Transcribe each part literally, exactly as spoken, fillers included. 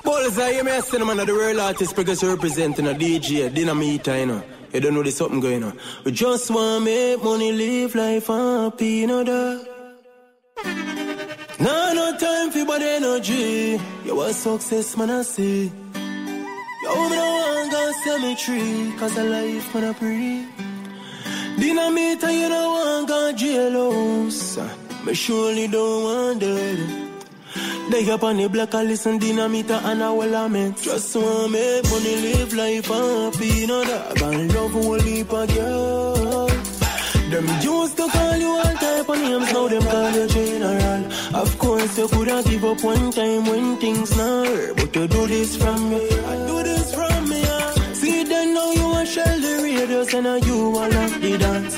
Balls I hear me asking them under the real artist because you representing a D J, Dynamite, you know. You don't know there's something going on. We just want make money, live life happy, you know that. Nah, no time for bad energy. You want success, man, I see. Yo, me don't want God cemetery, cause a life, man, I pray. Dynamite, you don't want God jailhouse. Me surely don't want that. They up on the block, I listen Dynamite and I will lament. Just want make money, live life happy, you know that. And love will leap a girl. Them used to call you all type of names, now them call you general. Of course you could have give up one time when things not hurt, but you do this from me, I do this from me, yeah. See then now you a shell the radios and now you a lock the dance.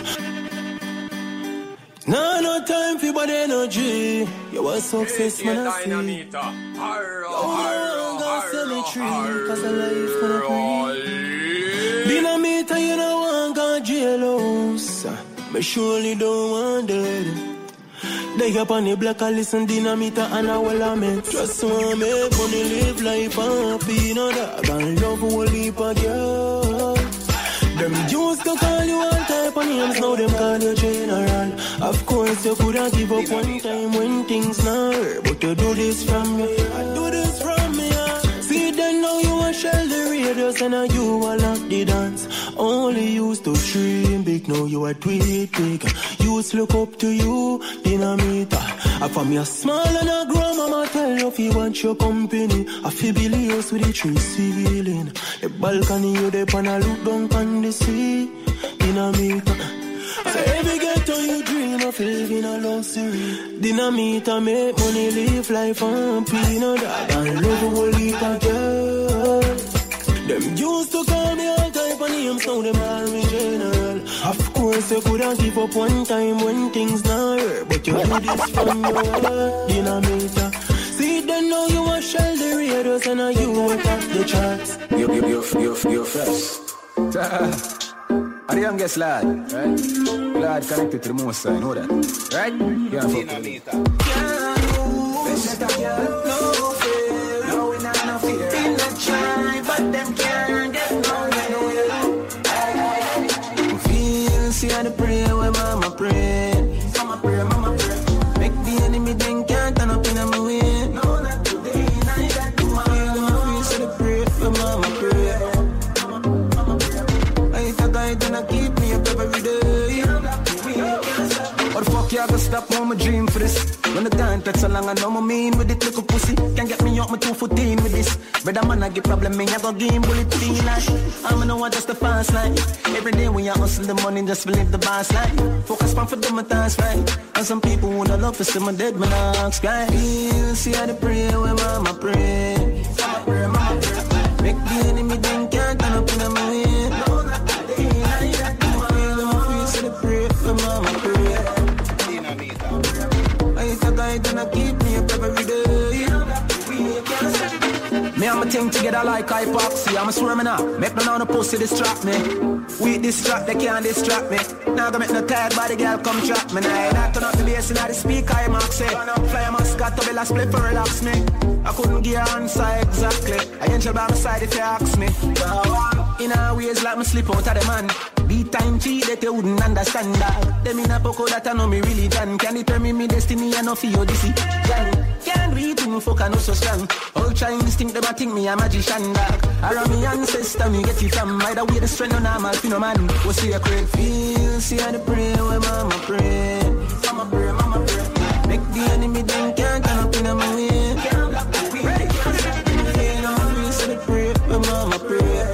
Nah, no time for bad energy. You want success, man, I see. Yo, no God cemetery, cause a life, man, I pray. Dynamite, you don't want God jailhouse. Me surely don't want that. They up on the block, I listen Dynamite and I will lament. Just want make money, live life happy, you know that. And love will leap a girl. Them used to call you all type of names, now them call you general. Of course you could have give up one time when things not hurt, but you do this from me, I do this from me, yeah. See then now you a shell the radios and now you a lock the dance. Only used to dream big, now you a tweet big. Used look up to you, Dynamite. I for me a small and a grow, mama tell you if you want your company. I feel Billy's with the tree ceiling. The balcony you dey pan a look down on the sea, Dynamite. So every ghetto you dream of living a luxury. Dynamite make money, live life happy, you know that. And love will leave a girl. Them used to call me all type of names, now them call me general. Of course you could have give up one time when things not hurt, but you do this from your heart, Dynamite. See then now you a shell the radios and now you will top the charts. You, you, you, you, you first. I'm the youngest lad, right? Lad connected to the most side, you know that, right? Yeah, Dynamite. No fear, no we not no fear. In the try, but them can't get nowhere. I feel, see how to pray when mama pray. Mama pray, mama pray. Make the enemy think can't turn up in my way. No, not today, neither tomorrow. I feel so to pray when mama pray. Gonna keep me up every day. What the fuck you gonna stop on my dream for this? When the time takes so long, I know my mean with it little pussy. Can't get me up my two footeen with this. But I'm gonna get problem, me I go game bullet feel like I'm gonna want just the fast line. Every day when you hustle the money, just believe the boss line. Focus on for them, my time's right. And some people wanna love to see my dead, man, I ask guy. Feel, see how they pray when mama pray. Mama pray, mama pray. Make the enemy think can't turn up in my way. Mama pray. I thought I gonna keep me up every day. Me and my thing together like hypoxia. I'm a swimming up. Make me know the pussy distract me. We distract, they can't distract me. Now gonna make no tired body girl come trap me. Now I turn up the bass and I speak I max it. Fly a mascot to be last split for relax me. I couldn't give her answer exactly. I angel by my side if you ask me. In our ways like me slip out of the man. Beat time cheat that you wouldn't understand that. Them in a poco that I know me really done. Can it tell me me destiny and no fear this it? Can't read to me fuck I know so strong. All Chinese think them I think me a magician dog. Around me ancestor me get it from. Either way the strength no normal fi no man. What's the great feel? See how they pray when mama pray. Mama pray, mama pray. Make the enemy think can't turn up in my way. Can't block the way. Ready? You know me see they pray when mama pray.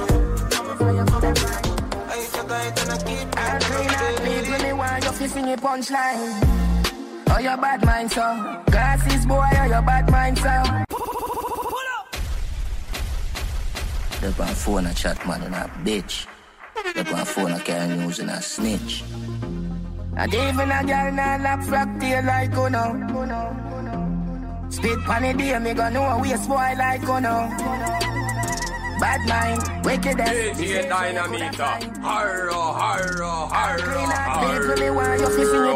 Sing a punchline. Oh, your bad mind, so glasses, boy, oh, your bad mind, so. They on phone a chat man in a bitch. They on phone a carry news in a snitch. And even a girl now lock flock tail like Uno. Spit pan a day, me gonna know a waste boy like Uno. Bad mind, wicked ass. D J Dynamite. Harro, harro, harro, harro. Me want you to sing a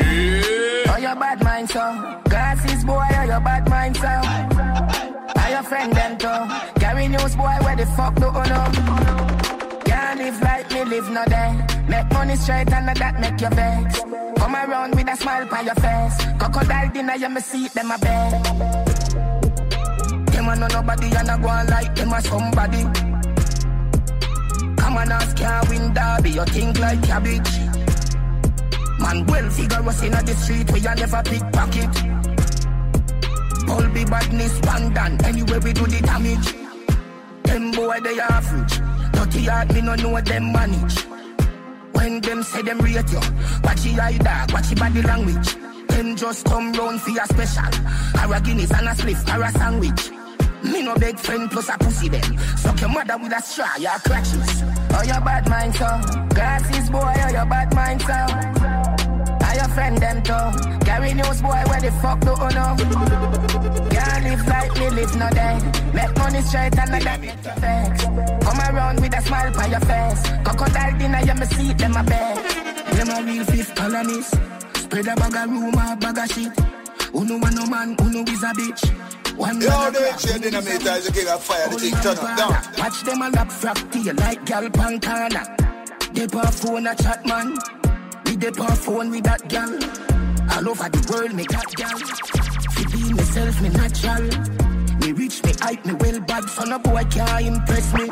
punchline. Oh, your bad mind, so. Glasses, boy, oh, your bad mind, so. Are you friend them too. Carry news boy, where the fuck do you know? Can't live like me, live no day. Make money straight and that make you vex. Come around with a smile on your face. Crocodile dinner, you me see them a bed. Them a know nobody and a go on like them a somebody. Come on, ask can't win derby, you think like cabbage. Man, well figure us in the street where you never pickpocket. All be badness, pandan, anyway we do the damage. Them boy they average, dirty heart me no know them manage. When them say them rate you, watch your eye dog, watch your body language. Them just come round for your special, or a Guinness and a spliff, or a sandwich. Me no big friend plus a pussy them. Suck your mother with a straw, your crutches. Oh, your bad mind, so. Glasses, boy, oh, your bad mind, so. Are your friend, them, too. Carry news, boy, where the fuck do you know? Can't live like me, live no day. Make money straight and not that make your face. Come around with a smile on your face. Crocodile dinner, you me see them a bed. Them a real fifth colonies. Spread a bag of rumor, bag of shit. Uno want no man, uno is a bitch. One Yo, the H Dynamite is the king of fire, the thing turn up down. Watch them a lap frack tail like gal pancana. They pa phone a chat man. We they pa phone with that gal. All over the world me got gal. Feeding myself me natural. Me rich, me hype, me well bad. So no boy can't impress me.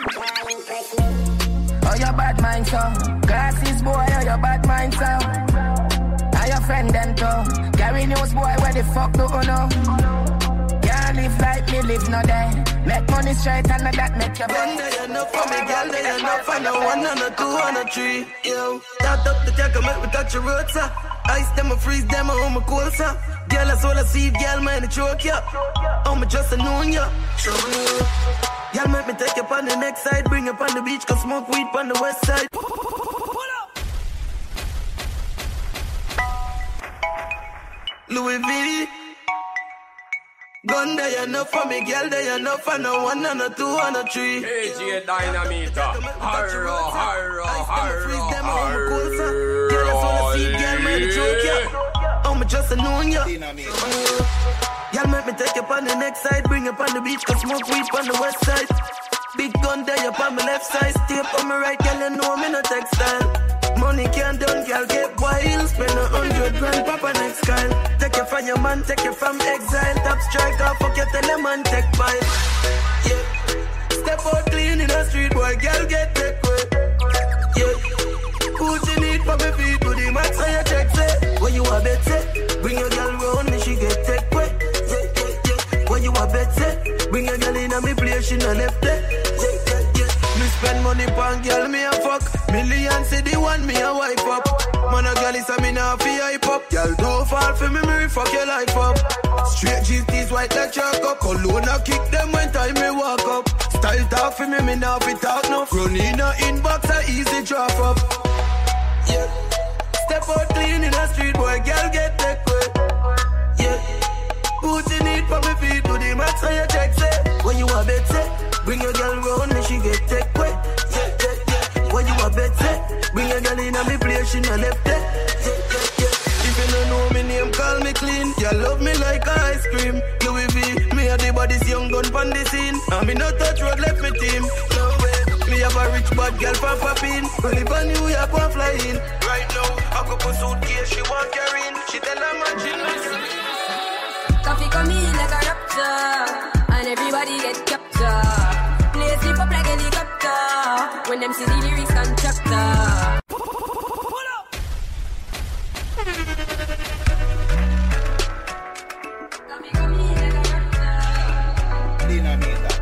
Oh, your bad mind, so. Glasses, boy, oh, your bad mind, so. Are your friend, them, too. Carry news, boy, where the fuck do you know? Can't live like me, live no day. Make money straight and that make you One day enough for me, girl, day enough for no one and a two and a three. Yo, start up the jack and make me touch your road, sir. Ice them, I freeze them, I hold my cold, sir. Girl, that's all I see, girl, man, it choke ya. I'm just a known ya. Girl, make me take you on the next side, bring you on the beach, go smoke weed on the west side. Louis V. Gun day enough for me, girl day enough for no one and a two and a three. H J Dynamite, harro, harro, harro, harro. Girl, that's all I see, girl, man, the joke, yeah. I'm just a known, yeah. Girl, make me take you on the next side, bring you on the beach, go smoke weed on the west side. Big gun day up on my left side, stay up on my right, girl, you know I'm in a textile. Money can't done, girl, get wild. Spend a hundred grand, papa next Kyle. Take you from your man, take you from exile. Top striker, fuck you, tell your man, take five. Yeah. Step out clean in the street, boy, girl, get take way. Yeah. Put you need for me feet, do the max on your check, say. When you a bet, say. Bring your girl round me, she get take way. Yeah, yeah, yeah. When you a bet, say. Bring your girl in and me place, she no left there. Yeah, yeah, yeah. Me spend money pon girl, me a fuck. Millions say the one me a wipe up. Man a girl is a me now fi hype up. Girl don't fall for me, me fuck your life up. Straight G T's white like chalk up. Cologne a kick them when time me walk up. Style talk for me, me now fi talk no. Run in a inbox a easy drop up. Yeah. Step out clean in the street, boy, girl get take way. Yeah. Put you need for me feet, do the max on your check, say. When you a bet, say. Bring your girl round me, she get take way. Yeah, yeah, yeah. When you a bet, say. Bring your girl in and me place, she no left there. Yeah, yeah, yeah. If you don't know me name, call me clean. You love me like ice cream. Louis V, me a the body's young gun pon the scene. And me no touch road, left me team. No way, me have a rich bad girl for popping. Only for New York, one fly in. Right now, I go put suitcase, she want carry in. She tell her man, she listen. Coffee come in like a raptor, and everybody get captured. Play sleep up like a helicopter, when them see the lyrics contractor. Coffee come in like a raptor. Dynamite.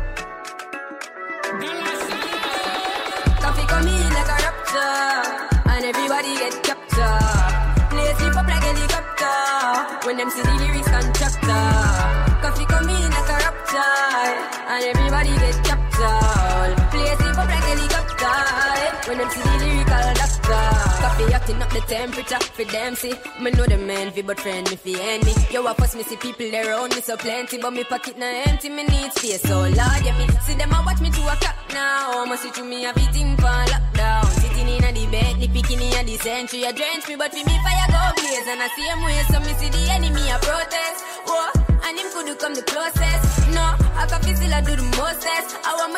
Coffee come in like a raptor, and everybody get captured. Play sleep up like a helicopter, when them see the lyrics contractor. Coffee come in like a raptor, and everybody get captured. Play sleep up like a helicopter, when them see the lyrical doctor. Coffee acting up the temperature for them see. Me know them envy, but friend me fi envy. Yo, I first me see people around me so plenty, but me pocket na empty, me need space so large. Yeah, me see them a watch me to a clock now. Must see through me everything for lockdown. Sitting in a the bed, the picking in the century. A drench me, but for me fire go blaze. And I see him way, so me see the enemy a protest. Whoa, and him could come the closest. No, I can feel still I do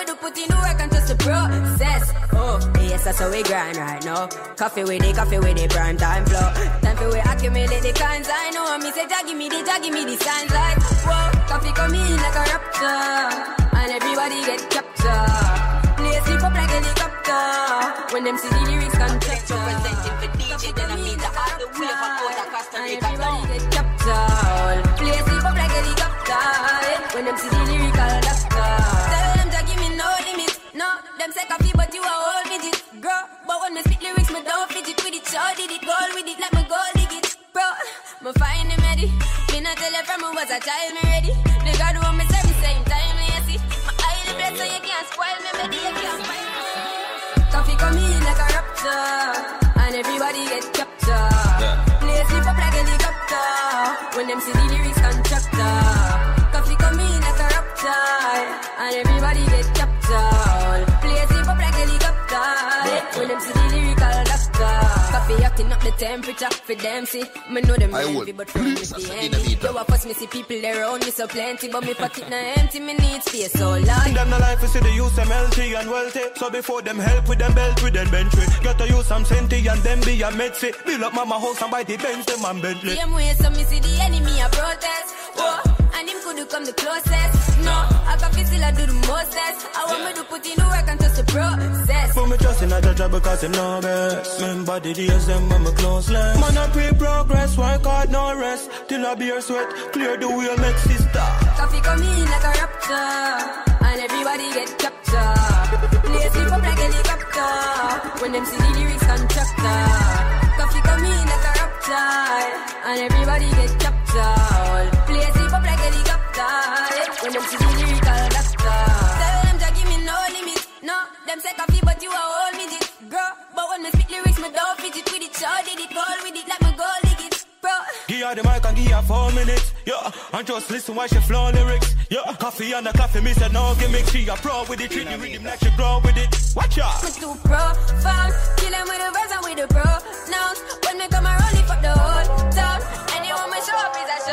me do put in the work and just the process. Oh, yes, that's how we grind right now. Coffee with it, coffee with it, prime time flow. Time for we accumulate the kinds I know. Me say, Jah give me the, Jah give me the signs like, whoa, coffee come in like a raptor, and everybody get captured. Play sleep up like helicopter, when them see the lyrics contract. Representing for D J Dynamita all the way from Costa Costa Rica. Everybody get captured. Play sleep up like helicopter, when them see the lyrical doctor. Tell them Jah give me no limit. No, them say coffee but you a whole midget. Girl, but when me spit lyrics me don't fidget with it. Sure did it, goal with it like me goal dig it. Bro, me find him ready. Me not tell you from me was a child me ready. The God want me serve the same time me see. My eye the bless so you can't spoil me baby, you can't find me. Coffee come in like a raptor, and everybody get captured. Yeah. Play slip up like helicopter, when them see the lyrics contractor. Coffee come in like a raptor, and everybody get captured. Play slip up like helicopter, yeah. When them see the lyrical doctor. Coffee acting up the temperature for them see. Me know them envy, but from me see envy. Yo, I first me see people around me so plenty, but me pocket not empty, me need space so large. Them no life is see the use them healthy and wealthy. So before them help with them belt with them bench. Got to use some senti and them be a medsi. Build up mama house and buy the bench them and Bentley. Same way so me see the enemy a protest. Oh, and him could come the closest. No, I can feel still I do the mostest. I want me to put in the work and just the process. Put me trust in a judge because him know best. Remember the days them when me close less. Man I pray progress, work hard no rest. Till I beer sweat, clear the wheel make sister. Coffee come in like a raptor, and everybody get captured. Play sleep up like helicopter, when them see the lyrics contractor. Coffee come in like a raptor, and everybody get captured. Play sleep up like helicopter, when them see the lyrical doctor. Tell them Jah give me no limit. No, them say coffee but you a whole midget. Girl, but when me spit lyrics me don't fidget with it. Sure did it, goal with it like me goal dig it. Bro, give her the mic and give her four minutes. Yeah, and just listen while she flow lyrics. Yeah, coffee and the coffee, me said no gimmick. She a pro with it, treat the rhythm like she grow with it. Watch out. Me too profound, kill them with the verse and with the pronouns. When me come around, lift up the whole town. Anyone me show up is a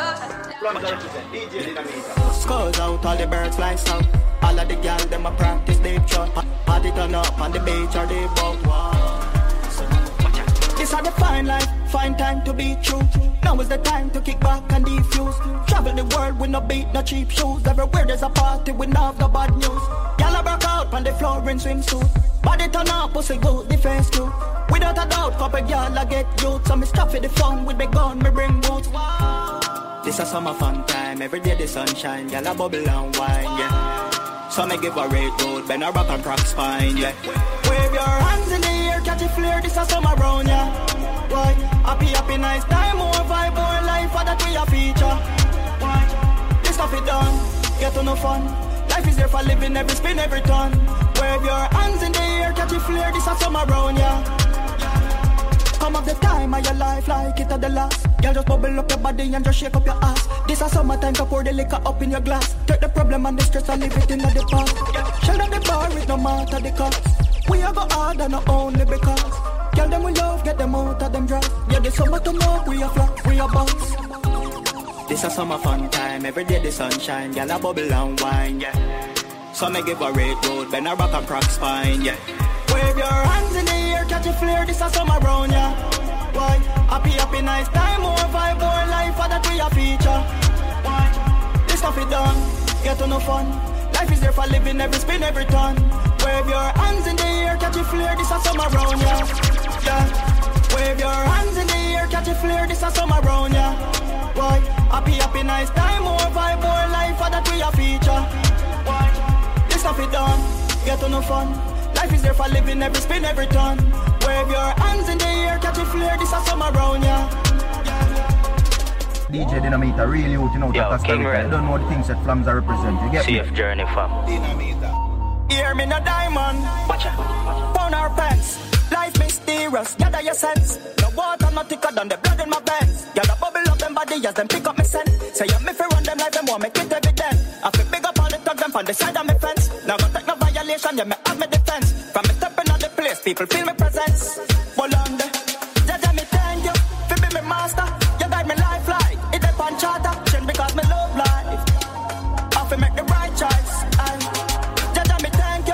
show. D J Dynamita. Skulls out, all the birds fly south. All of the girls, them a practice deep shot. Party turn up on the beach or they boat. This are the fine life, fine time to be true. Now is the time to kick back and defuse. Travel the world with no beat, no cheap shoes. Everywhere there's a party, we not have no bad news. Y'all broke out on the floor in swimsuit. Body turn up, pussy good, defense too. Without a doubt, couple y'all get youth. So me stop for the fun with me gun, me bring boots. This a summer fun time, every day the sunshine. Y'all a bubble and wine, yeah. So me give a rate road, bend a rock and crack spine, yeah. Wave your hands in the air, catch a flare, this a summer round, yeah. Why? Happy, happy, nice time, more vibe, more life, for that we a feature. Why? This stuff it done, get to no fun. Life is there for living, every spin, every turn. Wave your hands in the air, catch a flare, this a summer round, yeah. Come up the time of your life like it at the last. Girl, just bubble up your body and just shake up your ass. This is summertime to pour the liquor up in your glass. Take the problem and the stress and leave it in the past. Shell at the bar with no matter the cost. We are go hard and not only because. Girl, them we love, get them out of them drugs. Yeah, the summer to know we are flock, we are bounce. This is summer fun time, every day the sunshine. Girl, a bubble and wine, yeah. So me give a rate road, bend a rock and crack spine, yeah. Wave your hands in the air, catch a flare, this a summer round, yeah. Why? Happy, happy, nice time, more vibe, more life, for that we a feature. Why? This stuff it done, get to no fun. Life is there for living, every spin, every turn. Wave your hands in the air, catch a flare, this a summer round, yeah. Yeah. Wave your hands in the air, catch a flare, this a summer round, yeah. Why? Happy, happy, nice time, more vibe, more life, for that we a feature. Why? This stuff it done, get to no fun. Life is there for living, every spin, every turn. Wave your hands in the air, catch a flare, this a summer round, yeah. D J Dynamita, really out, you know, Yo, Costa Rica. You don't know the things that Flams are represent. You get C F me? Journey, fam. Dynamita. Hear me no diamond. Watch out. Pound our pants. Life mysterious, gather your sense. No water, no thicker than the blood in my veins. Gather bubble up them body as them pick up me scent. Say you me fi run them like them want me quit evident. I fi big up all the thugs them from the side of me fence. Now go take no violation, yeah me have me defense. From me stepping on the place, people feel me presence. Hold on there. Jaja me thank you, fi be me master. You guide me life like it up on charter. Change because me love life. I fi make the right choice. Aye. Jaja me thank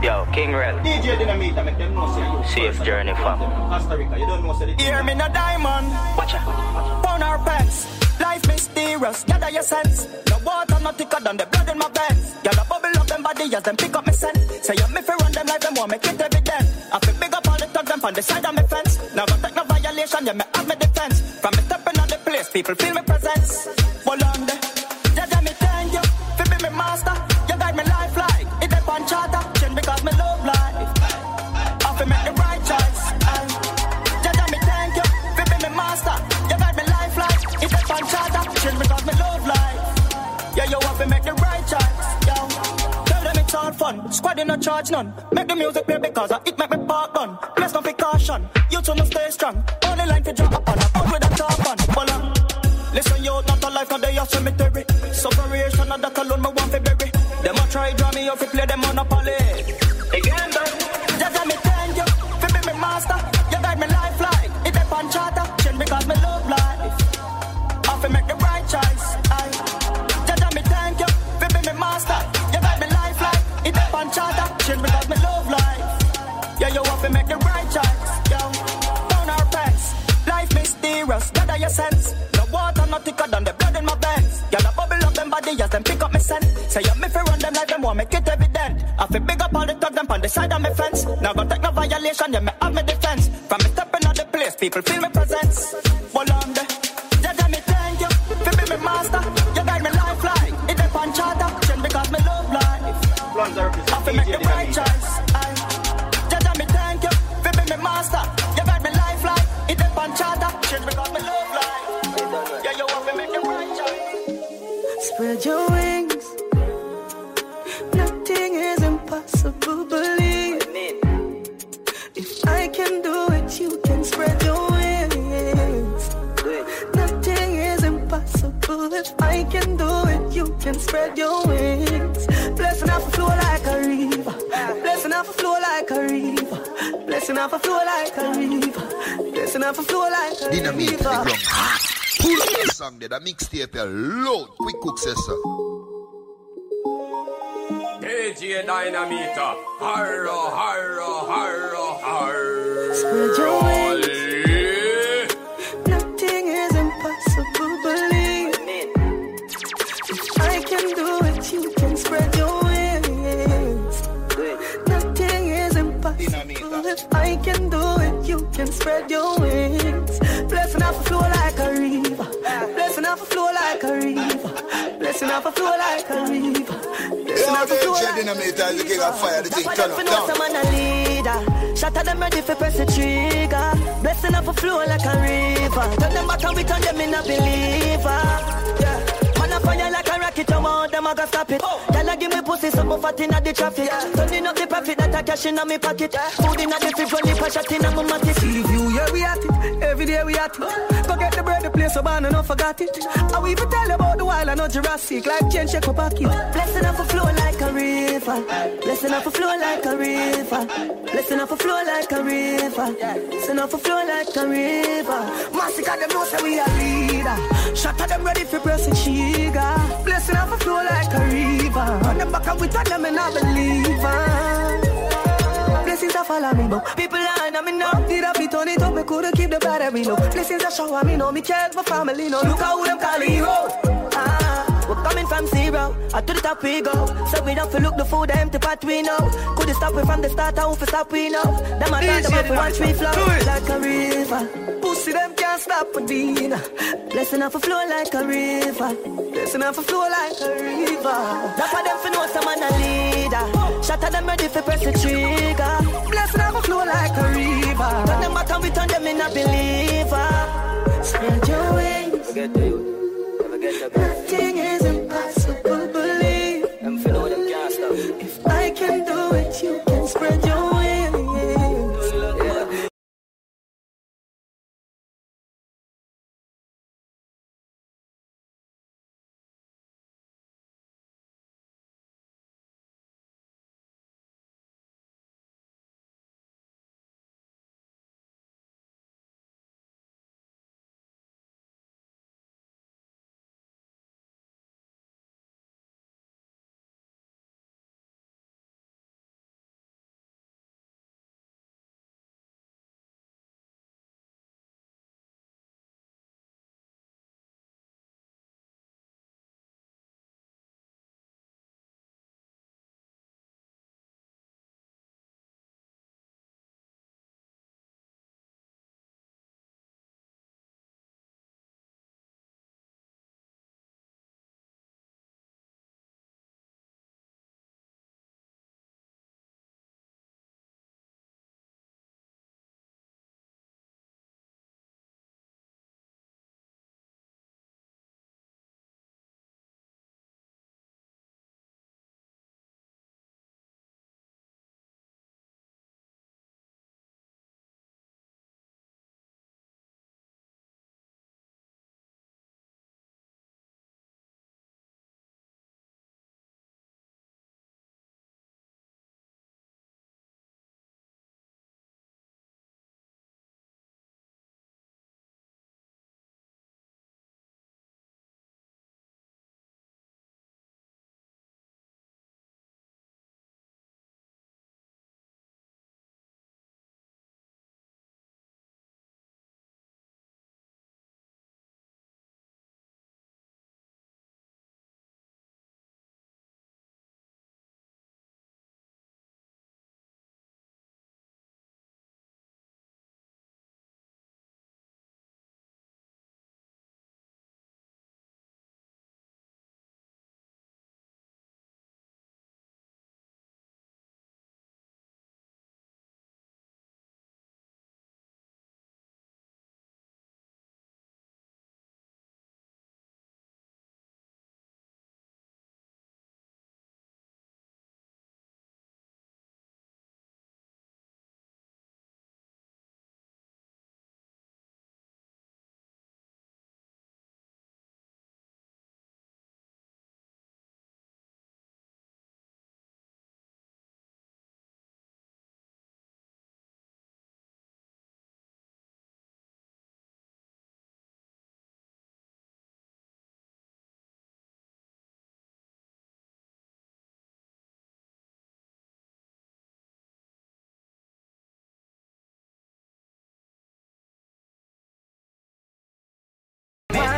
Yo, King Red. D J Dynamite, make them know say you. Safe journey, fam. Costa Rica, you don't know say the Hear me no diamond. Watch out. Pound our pants. Life mysterious, gather your sense. No water, no thicker than the blood in my veins. Gather bubble up them body as them pick up my scent. Say you me fi run them like them want make it evident. I fi big up all the thugs them on the side of my fence. Now go take no violation, yeah me have my defense. From me stepping on the place, people feel my presence. Hold on there, Jaja me thank you. Fi be me master, you guide me life like it up on charter. Change because me love life. I fi make the right choice. Aye. Jaja me thank you. Fi be me master, you guide me life like it up on charter. Change because me love life. Yeah, you have to make the right choice. Yo, tell them it's all fun. Squad in no charge none. Make the music play because I it make me park gun. Let's not be caution. You two no stay strong. Only line to drop up on a put with a top on. Well, um, listen, you not a life, not they are cemetery. Separation of that alone, me want to bury. Them a try draw me up, play them monopoly. Again, though. Just me thank you. Fi be me master. You guide me life like it up on charter. Change because me love life. I fi make the right choice. Aye. Jaja me thank you. Fi be me master. You guide me life like it up on charter. Change because me love life. Yeah, you have to make the right choice. Yo, down our pants. Life mysterious, gather your sense. No water, no thicker than the blood in my veins. Y'all a bubble up them body as them pick up my scent. Say you me fi run them like them want make it evident. I fi big up all the thugs them on the side of my fence. Now go take no violation, yeah me have my defense. From me stepping on the place, people feel my presence. Well on there, Jaja me thank you. Fi be me master, you guide me life like it up on charter. Change because me love life. I fi make the right choice. Aye. Jaja me thank you. Fi be me master, you guide me life like it up on charter. Change because me love life. Yeah, you have to make the right choice. Spread your wings. Nothing is impossible, believe. If I can do it, you can spread your wings. Nothing is impossible. If I can do it, you can spread your wings. Blessing off a flow like a river. Blessing off a flow like a river. Blessing off a flow like a river. Blessing off a flow like a Dynamite, river. the ground. Pull up the song there, that mixtape here, load, quick cook says so. D J Dynamite, harro, harro, harro, harro. Spread your wings. Nothing is impossible, believe. If I can do it, you can spread your wings. Nothing is impossible. If I can do it, you can spread your wings. Blessing off a flow like a river. Blessing off a flow like a river. Blessing off a flow like a river. Blessing off a flow like a river. Dynamite is the king of fire, the thing turn up down. Some man a leader. Shot at them ready for press the trigger. Blessing off a flow like a river. Tell them back and we turn them in a believer. Yeah. Man a fire like a rocket, I want them, I gotta stop it. Y'all give me pussy, some of fat in the traffic. Turning up the profit, that I cash in my pocket. Food in the fridge, only for shot in my matic. See you, yeah, we at it. Every day we at it. Go get the bread, the place so bad, and don't forget it. I will even tell you about the wild, I know Jurassic. Like change, check my pocket. Blessing off a flow like a river. Blessing off a flow like a river. Blessing off a flow like a river. Blessing off a flow like a river. Massacre them know say we a leader. Shot at them ready for pressing trigger. Blessing off a flow like a river. On the back of we turn them and I believe. Blessings are follow me, but people line on me now. Did I be turn it up, me couldn't keep the battery low. Blessings are shower me, no, me care my family, no. Look how them call hero. Ah, we're coming from zero, I to the top we go. So we don't feel look the food, the empty pot we know. Couldn't stop it from the start, how we stop we know. Them a dance, them a watch we flow like a river. Pussy them can't stop a dinner. Blessing off a flow like a river. Blessing off a flow like a river. That's why them fi know some man a leader. Shot at them ready for press the trigger. Blessing off a flow like a river. Turn them back and we turn them in a believer. Spread your wings. Forget the youth. Forget the Nothing is impossible, believe. Them fi know them can't stop. If I can do it, you can spread your wings.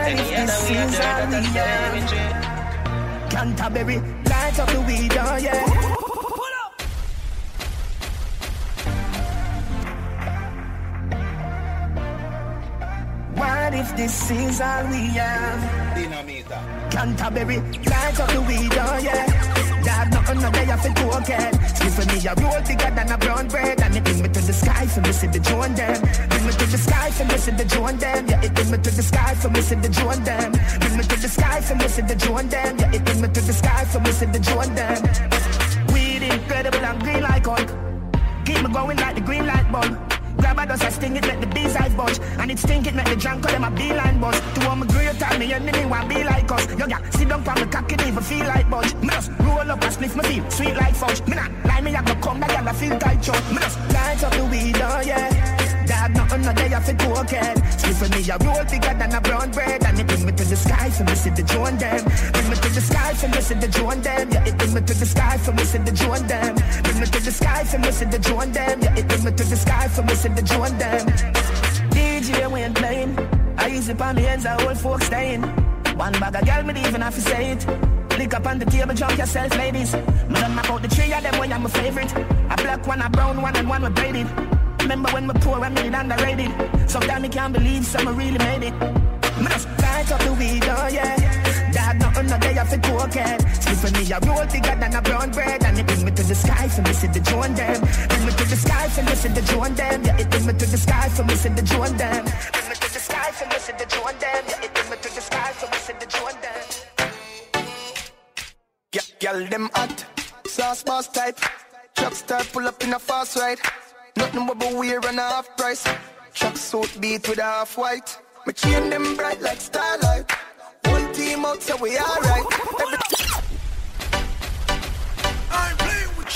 What if this is all we have? Canterbury, light up the weed, oh yeah. What if this is all we have? Dynamita. Canterbury, light up the weed, oh yeah. Dad, nothing no day I feel too okay. Sleep for me, a roll bigger than a brown bread. And it bring me to the sky for me, see the Joan them. Bring me to the sky for me, see the Joan them. Yeah, it bring me to the sky for me, see the Joan them. Bring me to the sky for me, see the Joan them. Yeah, it bring me to the sky for me, see the Joan them. Weed incredible and green like Hulk. Keep me going like the green light bulb. Grab a dust, I sting it, let the bees I budge. And it stink it, let the junk call them a beeline buzz. To all my great time, me enemy want be like us. Yo, yeah, sit down from the cock, it even feel like budge. Me just roll up and spliff my feel, sweet like fudge. Me not lie, me I go come back and I feel tight choke. Me just light up the weed, oh yeah. Dad, nothing no day I feel cocaine. Spliff for me, a roll bigger than a brown bread. And it bring me to the sky for me, see the Joan them. Bring me to the sky for me, see the Joan them. Yeah, it bring me to the sky for me, see the Joan them. Bring me to the sky for me, see the Joan them. Yeah, it bring me to the sky for me, see the Joan them. D J when playing, I use it on me hands, I old folks staying. One bag of girl, me even have to say it. Lick up on the table, jump yourself, ladies. Me done map out the three of them, boy, I'm my favorite. A black one, a brown one, and one with braided. Remember when we poor, I made it underrated. Sometimes I can't believe someone really made it. Me just light up the weed, oh yeah. Dad, nothing no day I feel cocaine. Sleep for me, a roll bigger than a brown bread. And it bring me to the sky for me, see the Joan them. Bring me to the sky for me, see the Joan them. Yeah, it bring me to the sky for me, see the Joan them. Bring me to the sky for me, see the Joan them. Yeah, it bring me to the sky for me, see the Joan them. Yeah, girl, them hot, sauce boss type. Truck star pull up in a fast ride. Nothing but wear and a half price. Truck suit beat with a half white. My chain them bright like starlight. One team out so we alright. Every I'm playing with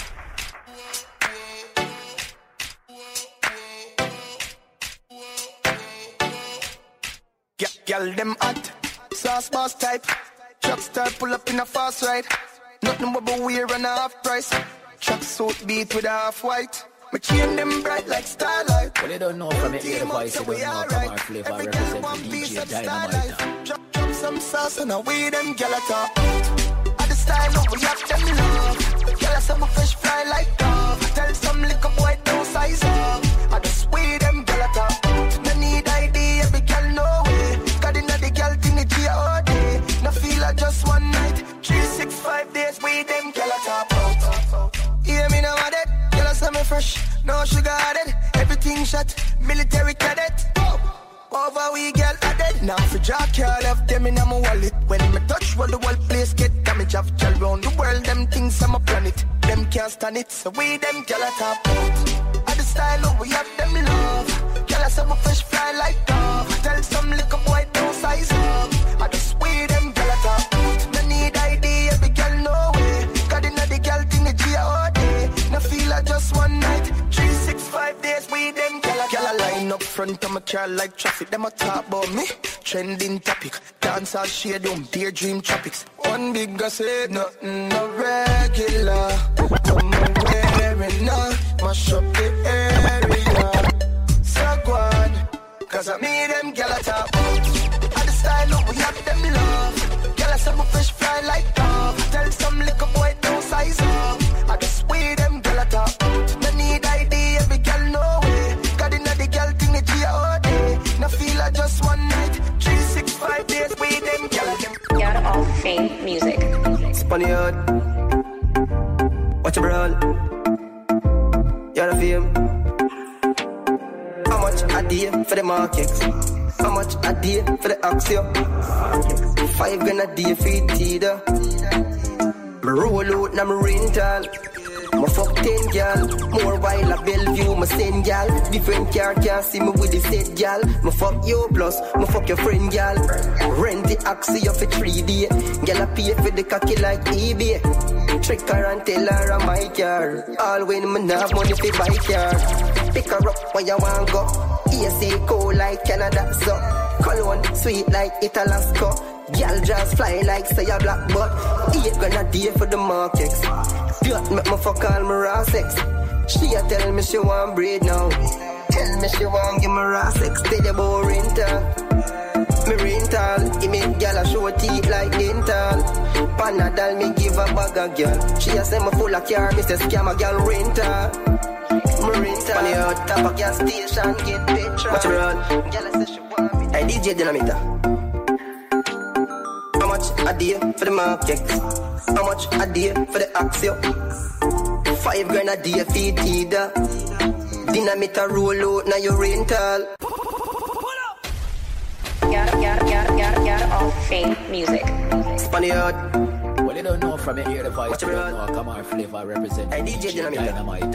you. Girl them hot, sauce boss type. Truck star pull up in a fast ride. Nothing but wear and a half price. Truck suit beat with a half white. My chain them bright like starlight. Well, you don't know from it, the voice, you don't know from our flavor represent the D J Dynamite. Drop, drop some sauce and away them gyal at top. At the style of we have them love. Gyal a some fresh fry like dove. Tell some little boy don't size up. I just way them gyal at top. No need I D, every gyal no way. Got in the gyal thing the G all day. No feel like just one night. Three, six, five days, way them gyal at top. Hear me now, what it? Summer fresh, no sugar added. Everything shot, military cadet. Over we girl added. Now for Jack, I left them in my wallet. When me touch, well the whole place get damage. I've gel round the world, them things on my planet. Them can't stand it, so we them girl at top. At the style of we have them love. Girl a summer fresh fly like dove. Tell some little boy don't size up. I just we them girl at top. No need I D, every girl no way. Got in the girl thing the G all day. No feel like just one night. Three, six, five days we them gyal. Gyal a line up front of my car like traffic. Them a talk about me. Trending topic. Dance all shade on daydream tropics. One big gossip, nothing no regular. I'm wearing now. Mash up the area. So go on. Cause I made them gyal a talk about. At the style of we have them love. Gyal a some fish fry like dove. Tell some little boy don't size up. I just way them gyal a top. No need I D, every gyal no way. Got in the gyal thing the G all day. No feel like just one night. Three, six, five days, way them gyal. You're all fame music. Spaniard. Watch your brawl. You're a fame. How much a day for the markets? How much a day for the Axio? Five grand a day for the Tida. Me roll out na me rental. Me fuck ten gal. More while a Bellevue me send gal. Different car can't see me with the set gal. Me fuck you plus, me fuck your friend gal. Rent the Axio for three D. Gal a pay for the cocky like eBay. Trick her and tell her I'm my car. All when me have money for buy car. Pick her up when you want go. A C cold like Canada so. Cologne sweet like Italasco. Girl just fly like say a black butt. Eight grand a day for the markets. Gut make me fuck all my raw sex. She a tell me she want breed now. Tell me she want give me raw sex. Stay the boring time. Me rental, he make gal a show teeth like dental. Panadol, me give a bag a girl. She a say me full of car, me say scam a gal rental. Me rental, on the out top of gas station, get petrol. Watch me run, gal a say she want me. Hey D J Dynamita, how much a day for the market? How much a day for the Axio? Five grand a day feed either. Dynamita roll out, now you rental. Get, get, get, get, get off fame music. Spun out. Well, you don't know from your ear the voice. You don't know come on flavor represent. Hey, D J Dynamite.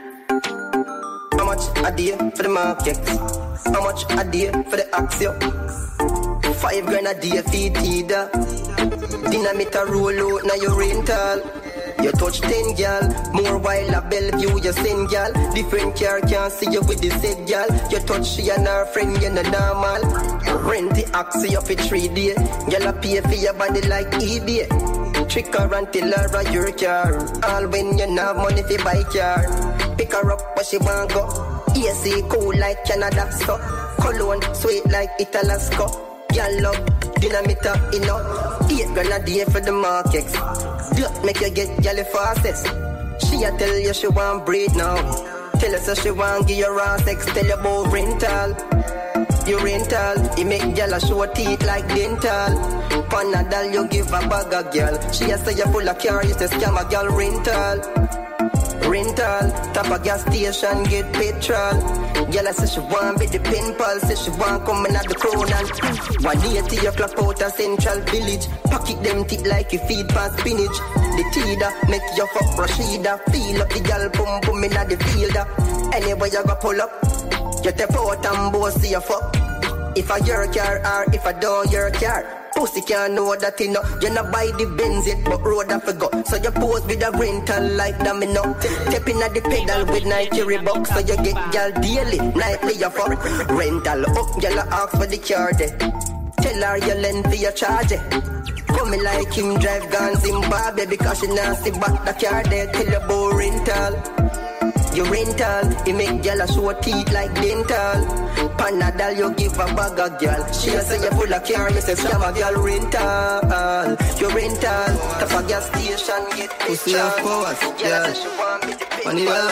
How much a day for the market? How much a day for the Axio? Five grand a day feed either. Dynamita roll out, now you rental. You touch ten gal, more while a Bellevue you send gal. Different car can't see you with the said gal. You touch she and her friend, you no normal. Rent the Axie for three days. Gal a pay for your body like eBay. Trick her and tell her a your car. All when you have money for buy car. Pick her up where she want go. A C cool like Canada, so cologne sweet like Italasco. Gal love Dynamita, you know. Eight grand a day for the markets. That make you get gal fastest. She a tell you she want breed now. Tell her so she want give you raw sex. Tell you about rental. You rental. You make gal a show teeth like dental. Panadol you give a bag a gal. She a say you full of car. You say scam a gal rental. Rental, top of gas station, get petrol. Girl, I say she want be the pen pal, say she want come in at the crown and one eighty o'clock out of Central Village. Pocket them teeth like you feed past spinach. The teeder, make you fuck Rashida. Feel up the girl, boom boom in at the fielder. Anyway you go pull up, you tap out and both see you fuck. If I your car or if I don't your car. Pussy can't know that you know. You not buy the Benz yet, but road I forgot. So you pose with a rental like domino. Tapping at the pedal with Nike Reebok. So you get girl daily, nightly you fuck. Rental up, girl ask for the car there. Tell her you lend for your charge. Coming like him drive guns Zimbabwe because she nasty back the car there. Tell you about rental. You rental, you make girl a show teeth like dental. Panadol, you give a bag a girl. She a say you full of car, me say scam a girl rental. You rental, top a gas station, get pussy of powers, yeah. Money well.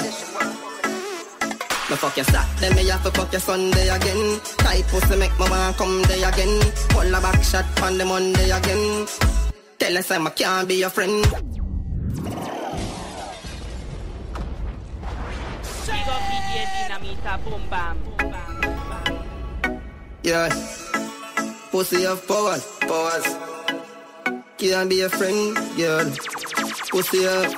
Me fuck your Saturday, me have to fuck your Sunday again. Tight pussy make my man come day again. Pull a back shot on the Monday again. Tell us I can't be your friend. Dynamita, boom bam. Yeah, pussy of powers, powers. Can't be a friend, girl. Pussy of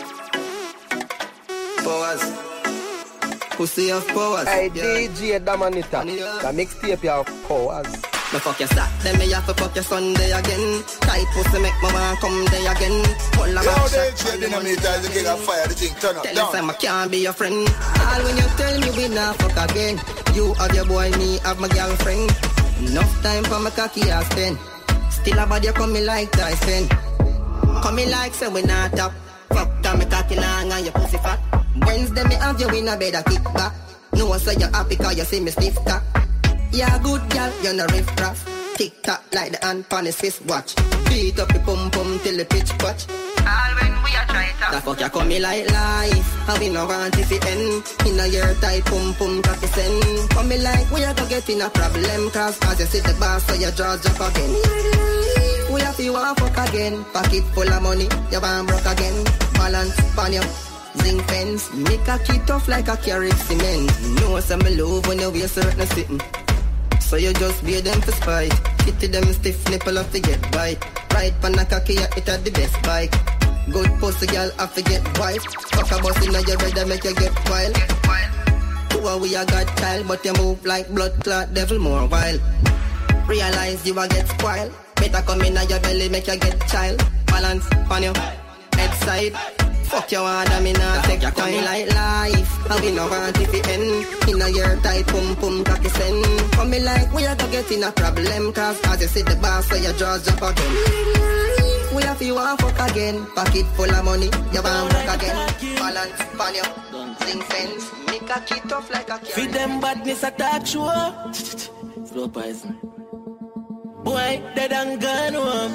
powers, pussy of powers. Hey, D J Dynamita, the mixtape your powers. Me fuck your Saturday, me have to fuck your Sunday again. Tight pussy make my man come day again. Pull a back shot. Yo, D J Dynamita is the king of fire, the thing turn up, tell down. Tell us I can't be your friend. All when you tell me we not fuck again. You have your boy, me have my girlfriend. Enough time for my cocky ass spend. Still a body come me like Tyson. Come me like say we not top. Fuck down me cocky long and your pussy fat. Wednesday me have you in a bed a kick back. No one say you happy cause you see me stiff cock. Yeah, good girl, you're no riff raff. Tick tock like the hand pan his fist watch. Beat up the pum pum till the pitch patch. All when we are trying to. The fuck you come me like life. How we no want if it end. In a year tight pum pum cocky send. Come me like we are gonna get in a problem. Cause as you see the boss so your jaws drop again. We have to want fuck again. Pocket full of money, your band broke again. Balance pan you. Zinc fence, make a key tough like a carrot cement. Know some love when you wear certain sitting. So you just beat them for spite. Hit to them stiff nipple up to get bite. Right pan a cocky, you hit at the best bike. Good pussy girl, I forget wife. Fuck a boss in your bed, make you get wild. Who are we a god child, but you move like blood clot devil more wild. Realize you a get spoiled. Better come in your belly, make you get child. Balance on your head side. Fuck your order, me nah take your time like life. How we no want if it end. In a year tight, pum pum cocky send. Come me like we are gonna get in a problem. Cause as you see the boss, so your jaws drop again. We have you want fuck again. Pocket full of money, your band broke again. Balance, pan you, zinc fence. Make a key tough like a carrot. Feed them badness attack, sure. Slow poison. Boy, dead and gone home.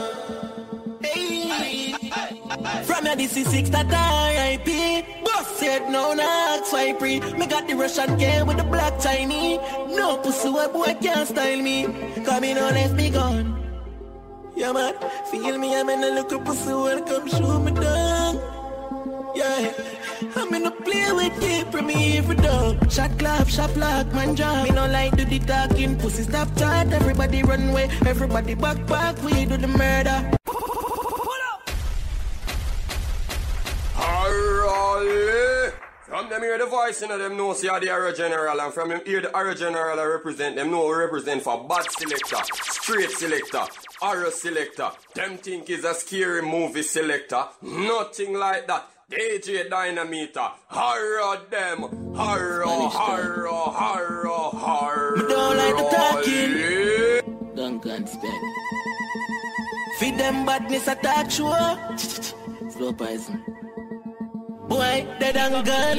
Hey. From your D C six that R I P. Boss said no, not swipe free. Me got the Russian girl with the black Chinese. No pussy, what boy can't style me. Come in, on, left me gone. Yeah, man, feel me, I'm in a little pussy, welcome, show me down. Yeah, I'm in a play with deep for me every dog. Shot clap, shot block, man job. Me no like do the talking, pussy stop chat. Everybody run away, everybody back back. We do the murder. Alright. From them hear the voice, you know, them know see how the Arrow General. And from them hear the Arrow General I represent, them know we represent for bad selector, straight selector, Arrow selector. Them think is a scary movie selector. Nothing like that. D J Dynamita, horror them, horror, horror, horror, horror. Me don't like the talking. Duncan spec. Feed them badness attack sure. Slow poison. Boy, dead and gone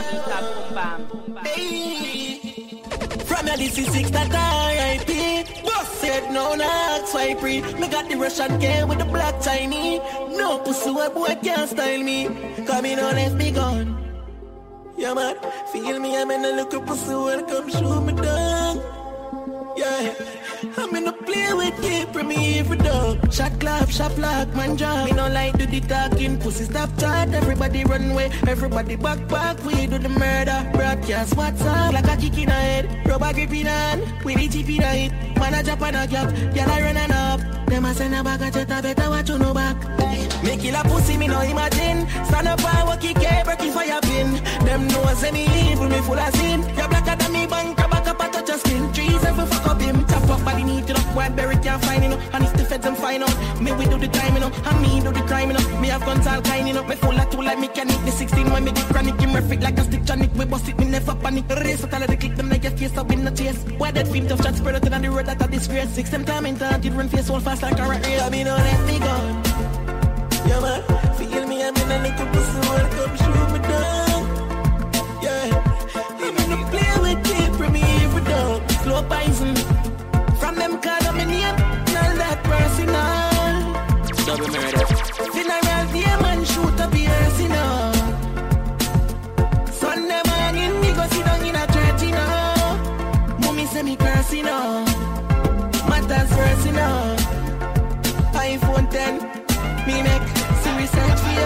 home. Hey. From your D C six that R I P. Boss said no, not swipe free. Me got the Russian girl with the black Chinese. No pussy, what boy can't style me. Come in, on, left me gone. Yeah, man, feel me, I'm in a little pussy, welcome, show me down. Yeah, I'm in a play with deep for me every dog. Shot clap, shot block, man job. Me no like do the talking, pussy stop chat. Everybody run away, everybody back back. We do the murder, broadcast what's up. Like a kick in the head, rubber grip in hand. We be tip in the hit, man a jump and a gap. Girl I run and up, them a send a back a jet, I better watch you no back. Me kill a pussy, me no imagine. Stand up and walk it, break it fire pin. Them know say me evil, me full of sin. You blacker than me bank, back up and touch your skin. Trees ever fuck up him, chop up body need it up. White berry can't find it, you know. And if the feds them find out, me we do the time, you know. And me do the crime, you know. Me have guns all kind, you know. Me full of two like mechanic. The sixteen when me get chronic, give me fit like a stick Janik. We bust it, me never panic. Race a color, they click them like a face up in the chase. Why that film tough shot spread out on the road that a disgrace. Six them time in time, it run face all fast like a rat race. I mean, don't let me go. Yeah, man, feel me, I'm in a little pussy, welcome, shoot me down. Yeah, I'm in a play with deep for me every dog. Slow poison. From them call me name, not that personal. Double murder. Funeral day, man, shoot up ears, you know. Sunday morning, me go sit down in a church, you know. Mommy say me curse, you know. Matters first, you know. iPhone ten, me make some research for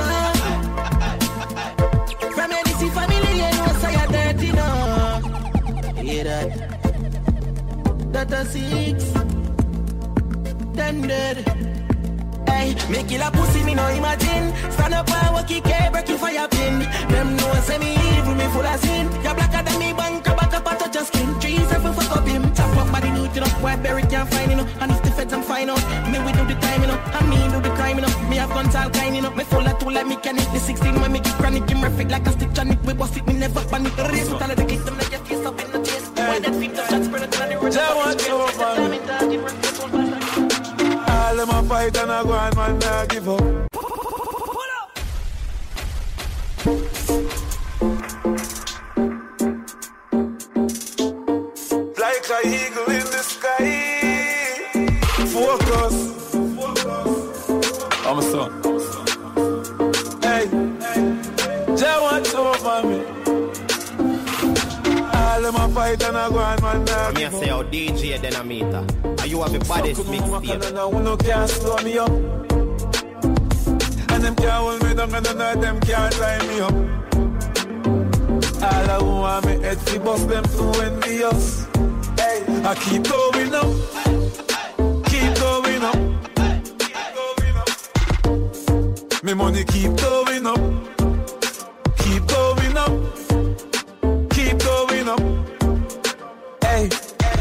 you. From your D C family, you know, say you're dirty, you know. Hear that? Data six, ten dead. Hey, me kill a pussy, me no imagine. Stand up and walk it, break it fire pin. Them know say me evil, me full of sin. You blacker than me bank, back up and touch your skin. Trees ever fuck up him. Chop up body need it up, white berry can't find, you know. And if the feds them find out, me we do the time, you know. And me do the crime, you know. Me have guns all kind, you know. Me full of two like mechanic. The sixteen when me get chronic, give me fit like a stick Janik. We bust it, me never panic. Race with all of the click them like your face up in the chase. Why that feet of shots spread out on the road? I want you, man. All of my fight and I go on, man, I give up. Like an eagle in the sky. Focus. I'm a son. Hey, Jah watch over me. All of my fight and I go on, man, I give up. Me say, oh, D J Dynamita. You have the baddest mixtape. No can't slow me up. And them can't hold me down and none of them can't tie me up. All I want me head to bust them too envious. Hey, I keep going up. Keep going up. Me money keep going up. Keep going up. Keep going up. Hey.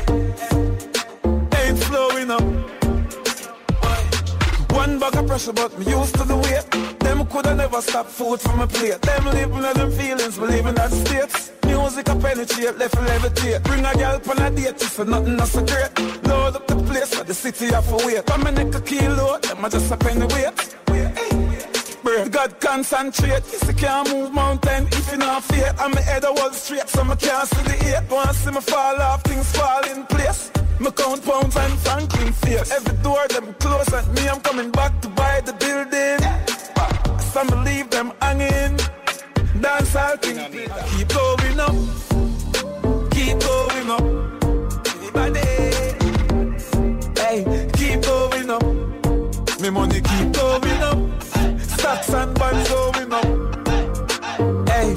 One bag of pressure, but me used to the weight. Them coulda never stop food from my plate. Them living in them feelings, believing that states. Music a penetrate, left levitate. Bring a girl on a date, for nothing not so great. Load up the place, for the city have to wait. Come and neck a kilo, them a just a penny weight. Hey, God concentrate, if you can't move mountain, if you not fear. I'm my head a wall straight, so I can't see the eight. Once see me fall off, things fall in place. Me count pounds and franking fear. Every door them close and me, I'm coming back to buy the building. Some leave them hanging. Dance all thing. Keep going up. Keep going up. Everybody. Hey, keep going up. Me money keep going up. Stocks and bonds going up. Hey,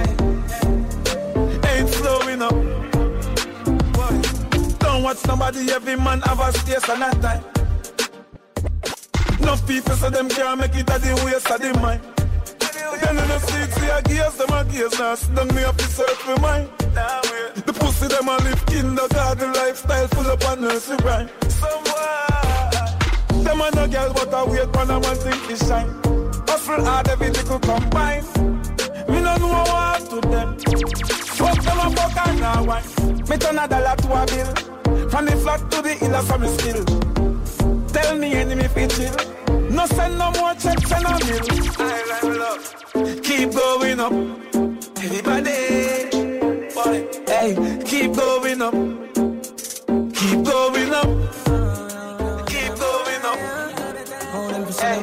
ain't slowing up. Boy, don't watch nobody. Every man have a space and a time. Enough people so them can't make it at the waste of the mind. Then in the streets, see a gears, them a gears. Now sit down me up to search for mine. The pussy them a live kindergarten lifestyle full up on nursery rhyme. Somewhere, them a no girl but a wait when a man think they shine. Hustle hard, every little combine. Me no know what to them. Fuck them a fuck and now wine. Me turn a dollar to a bill. From the flat to the hill, from the skill. Tell me enemy fi chill. No send no more checks and no bill. I love. Keep going up. Everybody. Boy. Hey, keep going up. Keep going up. Keep going up. Hey.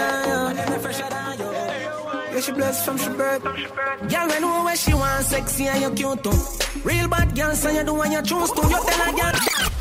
Yeah, she blessed from she birth. Girl, I know where she wants, sexy and you cute too. Real bad girl, so you do what you choose to. You tell her girl.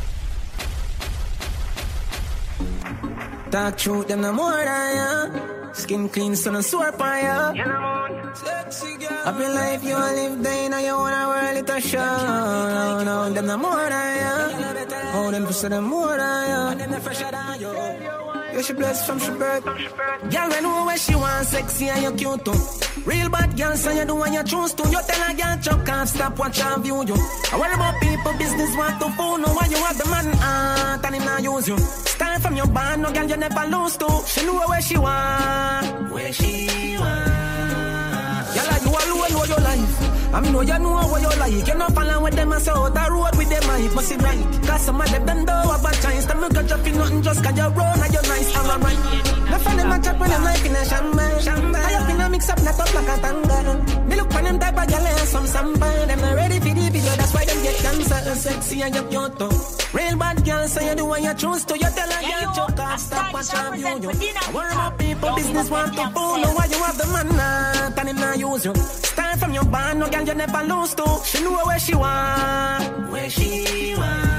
Talk truth, them no more than ya. Skin clean, so no sore for ya. Sexy girl. Happy life you a live day, now you wanna world it a show. No, no, them no more than ya. Oh, them pussy them more than ya. Them fresher than you. Yeah, she blessed from she birth. Girl, I know where she wants, sexy and you cute too. Real bad girl, so you do what you choose to. You tell her girl, chuck off, stop, watch and view you. I worry about people, business, want to fool. No, why you have the man heart and him not use you. Start from your band, no girl, you never lose to. She know where she want, where she want. Girl, like you alone know your life. I mean, know you know what you like. You not follow with them and say, out the road with them, I must it right. Cause some of them don't know about chance. Them look at you feel nothing just cause you run and you're nice. I'm alright. No fun them match up when them life in a shambay. I up in a mix up, not up like a tango. Me look for them type of girl and some sample. Them not ready for the video, that's why them get cancer. Sexy and you cute too. Real bad girl, so you do what you choose to. You tell her girl, choke off, stop, watch and view you. I worry about people, business want to fool. Know why you have the man not and him not use you. Start from your band, no girl you never lose to. She know where she want, where she want.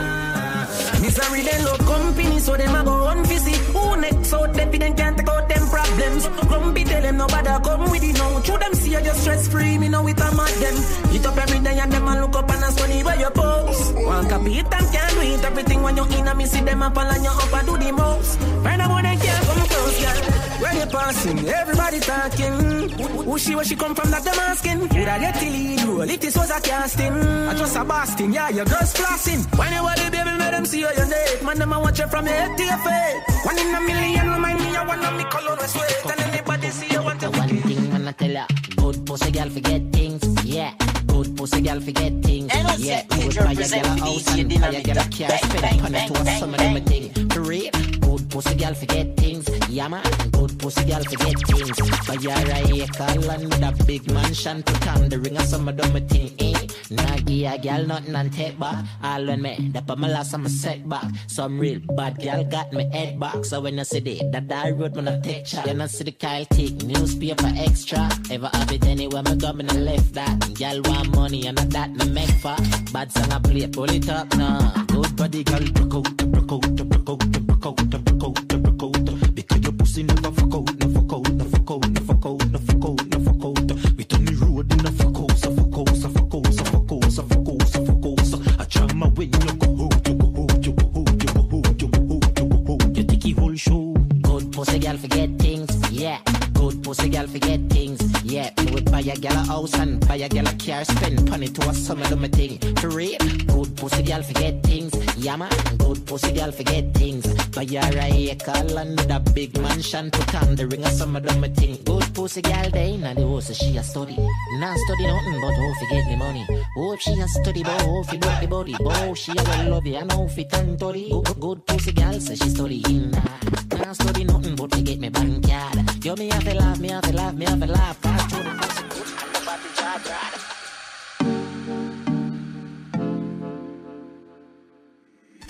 Misery they low company, so them a go run fizzy. Who next out them, then can't take out them problems. Grumpy tell them nobody come with it now. True them see you just stress free, me know it a mad them. Hit up every day and them a look up and a study where you pose. One copy it and can't do it. Everything when you in and me see them up and you up and do the most. Find out when they can't come close, girl. When you passing, everybody talking. Who, who she, where she come from, that them asking. Would I get to lead you? If this was a casting, I just a basting, yeah, your girl's flossing. When you want the baby, let them see you your date. Man, them a watch you from your head to your face. One in a million, remind me of one of me color and sweat. And anybody see you want to one thing when I tell ya, good pussy girl forget things, yeah. Good pussy girl forget things, yeah. Good buy your girl a house and buy your girl a car. Spend on it to some of them a thing, for real. Good pussy girl forget things, yeah man. Good pussy girl forget things. Buy your acre land with a big mansion. Put on the ring of some of them a thing, eh. Nah give a girl nothing and take back. All when me, that put my last I'm a setback. Some real bad girl got me head back. So when I see that, that die road when I take chat. Then I see the Kyle take newspaper extra. Ever have it anywhere me go, me no left that. Girl want money and a that me make for. Bad song I play, pull it up now. Good body girl, broke out, broke out, broke out, broke out, broke out, broke out. Because your pussy never fuck out, no fuck out, no fuck out, no fuck out, no fuck out, no fuck out. We turn the road in a fuck out, so fuck out, so fuck out, so fuck out, so fuck out, so fuck out. So I try my way, you go out, you go out, you go out, you go out, you go out, you go out. You take the whole show. Good pussy girl forget things, yeah. Good pussy girl forget things, yeah. Me would buy a girl a house and buy a girl a car. Spend money to a summer do my thing, for real. Good pussy girl forget things, yeah man. Good pussy girl forget things. Buy a acre land with a big mansion. Put on the ring of some of them a thing. Good pussy girl they in the house, she a study. Not study nothing but how fi get the money. Hope she a study but how fi work the body. But she a well love you and how fi turn thirty. Good pussy girl say she study in that. Not study nothing but fi get me bank card. Yo me have to laugh, me have to laugh, me have to laugh. Fast to the pussy good and the body job right.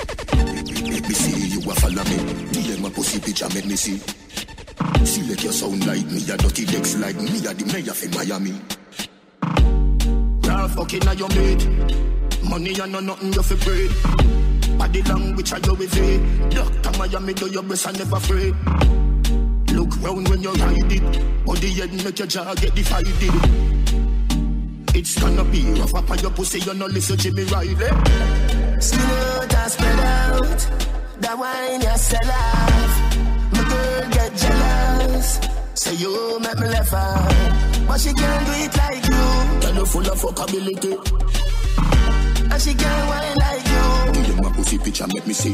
a follow me. D M a pussy picture make me see. Select your sound like me, a dirty decks like me, a the mayor for Miami. You're fucking on your mate. Money and no nothing you for bread. Body language I go with it. Doctor Miami do your best and never afraid. Look round when you ride it. Body head make your jaw get divided. It's gonna be rough up on your pussy, you no listen Jimmy Riley. Skin out and spread out. That wine you sell off. My girl get jealous. Say you make me laugh out. But she can't do it like you. Girl, you full of fuckability. And she can't wine like you. Give my pussy picture, make me see.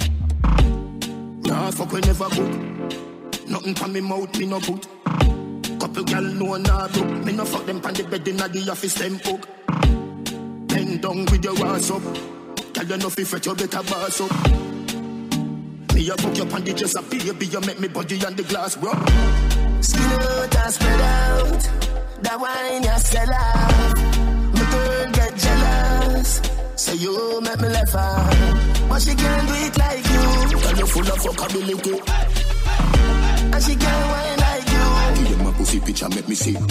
Nah, fuck we never book. Nothing from me mouth, me no put. Couple gal no nah do. Me no fuck them pan the bed inna the office them hook. Bend down with your ass up. Gal you no fi fret, you better boss up. Me a fuck you pan the dress up, baby you make me body on the glass, bro. Skin out and spread out. That wine you sell off. My girl get jealous. Say you make me laugh out. But she can't do it like you. Gal you full of fuckability. And she can't wine like you. Give my pussy picture, make me see.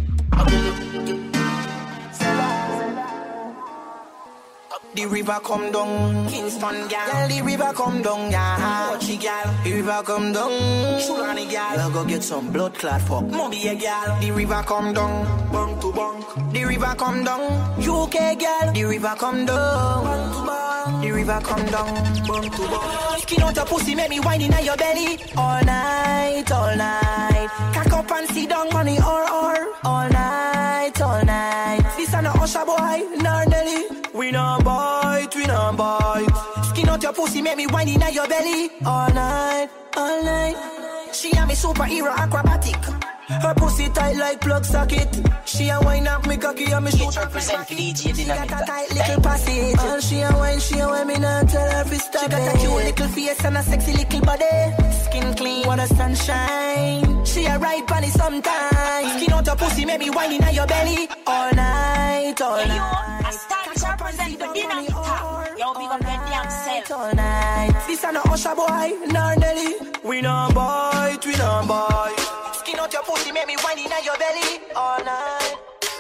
The river come down, Kingston gal. The river come down, yeah. Watchy gal. The river come down, Shulani gal. We'll go get some blood clot fuck. Mommy a gal. The river come down, bunk to bunk. The river come down, U K gal. The river come down, bunk to bunk. The river come down, bunk to bunk. Skin out your pussy, make me whine in your belly. All night, all night. Cock up and sit down, money or or. All night, all night. This a no Usher boy, nor Nelly. We no bite, we no bite. Skin out your pussy, make me whine in your belly. All night, all night. She a me superhero acrobatic. Her pussy tight like plug socket. She a wine up me cocky and me shoot her represent D J Dynamita. She got a tight little passage. All she a wine, she a wine, me not tell her to stop. She got a cute little face and a sexy little body. Skin clean, what a sunshine. She a ride bunny sometime. Skin out your pussy, make me whine in your belly. All night, all night. I start to represent the Dynamita. Yo, we gonna get damn self. All night. This a no Usher boy, nor Nelly. We no bite, we no bite. Skin out your pussy, make me whine in your belly. All night.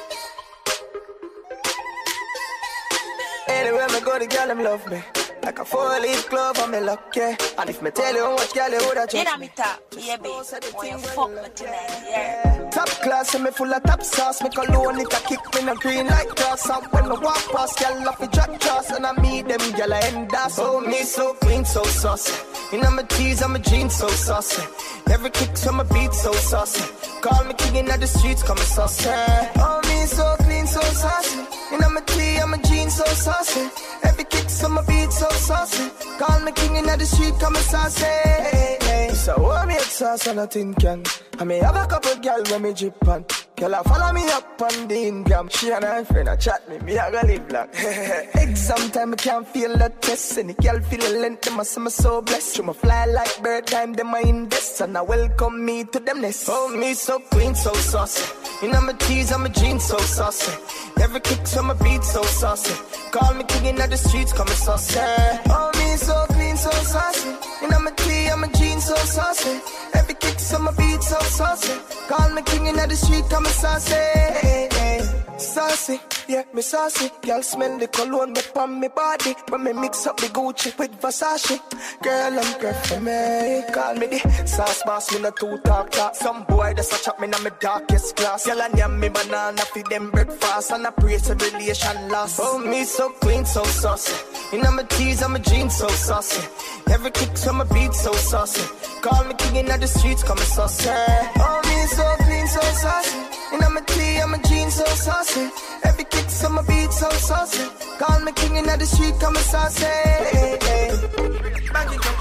Anywhere me go, the girl them love me. Like a four-leaf glove on me luck, yeah. And if me tell you how much girl you woulda trust me. Dynamita, yeah, baby. When you fuck me tonight, yeah. Top class, and me full of top sauce. Me cologne, it a kick me no green like grass. And when me walk past, girl off the drop trust. And I meet them, girl I end us. Oh, me so clean, so saucy. You know my tees and my jeans so saucy. Every kick to my beat so saucy. Call me king in the streets, come saucy. Oh, me so clean, so saucy. You know my tee and my jeans so saucy. Every kick to my beat so saucy. Call me king in the street, come saucy. Hey, hey. So what me sauce and I think can. I may have a couple girl when me drip on. Girl I follow me up on the Instagram. She and her friend a chat me, me a go live long. Exam time I can't feel the test. Any girl feel the length, them a say me so blessed. Through my fly like bird time, them I invest. And I welcome me to them nest. Oh me so clean, so saucy. You know my tees and my jeans so saucy. Every kick to my beat so saucy. Call me king in the streets, come saucy. Oh me so clean, so saucy. You know my tee and my jeans so saucy. Every kick to my beat so saucy. Call me king in the street, come saucy. Hey, hey. Saucy, yeah, me saucy. Girl smell the cologne me on me body. When me mix up the Gucci with Versace. Girl, I'm great for me. Call me the sauce boss, me no two talk talk. Some boy that's a chop me in my darkest class. Girl, I name me banana feed them breakfast. And I pray to relation lost. Oh, me so clean, so saucy. You know my tees and my jeans so saucy. Every kick to my beat so saucy. Call me king in the streets, come saucy. Oh, me so clean, so saucy. You know my tee and my jeans so saucy. Every kick to my beat so saucy. Call me king in the street, come saucy. Hey, hey. Back it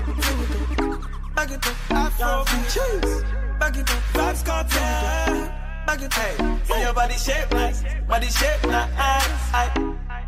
up, back it up, Afro cheese. Back it up, Vybz Kartel. Back it up, see your body shape nice, body shape nice.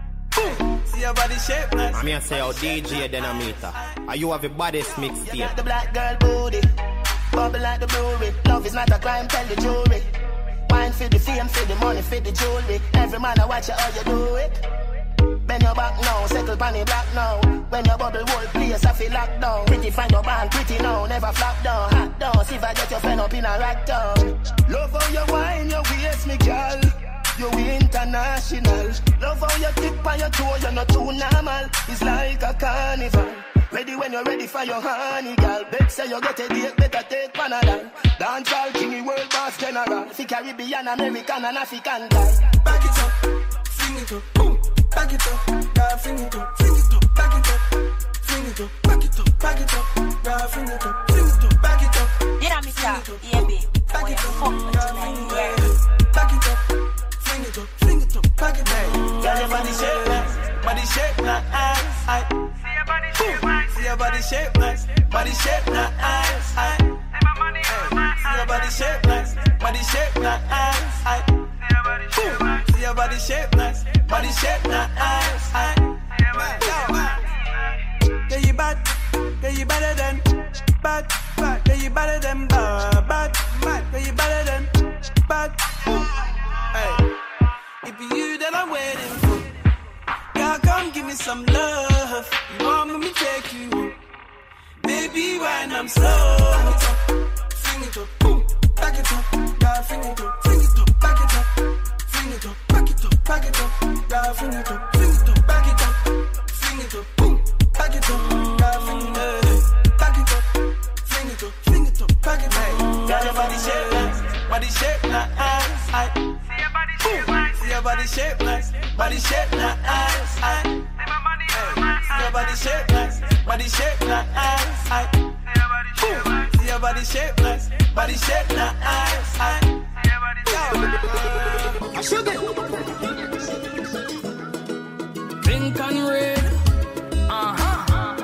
See your body shape nice. I'm here say, oh D J Dynamita, are you have a baddest mixtape? You got the black girl booty, bubble like the brewery. Love is not a crime, tell the jury. Wine for the fame, for the money, for the jewelry. Every man I watch you how you do it. when you're back now. Settle pan the black now. When your bubble whole place I feel locked down. Pretty find your band, pretty now, never flop down. Hot down, see if I get your friend up in a rack down. Love how you wine, your waist, me girl. You international. Love how you tip on your toe, you're not too normal. It's like a carnival. Ready when you're ready for your honey, girl. Bet say you get a date, better take Panadol. Dance all king, world boss general. Fi Caribbean, American and African guy. Back it up, fling it up, boom. Back it up, girl, fling it up, fling it up. Back it up, fling it up, back it up, back it up, girl, fling it up, fling it up, back it up. Yeah, Mister, yeah, babe. Back it up, girl, fling it up, back it up, fling it up, fling it up, back it up. Girl, your body shape nice, body shape nice. See your body shape nice, body shape nice. See your body shape nice, body shape nice. See your body shape nice, body shape nice. Yeah, you bad, yeah, you better than bad, bad, yeah, you better than bad, bad, bad, yeah, you better than bad. Hey, if you that I'm waiting for, girl, come give me some love. You want me to take you home, baby, when I'm slow. Back it up, fling it up, boom. Back it up, girl, fling it up, fling it up, back it up, fling it up, back it up, back it up, girl, fling it up, fling it up, back it up, fling it up, boom. Back it up, girl, fling it up, back it up, fling it up, fling it up, back it up. Girl, your body shape nice, body shape nice. See your body shape nice, body shape nice. See your body shape nice, body shape nice. See your body shape nice, body shape nice. Sugar, pink and red. Uh huh.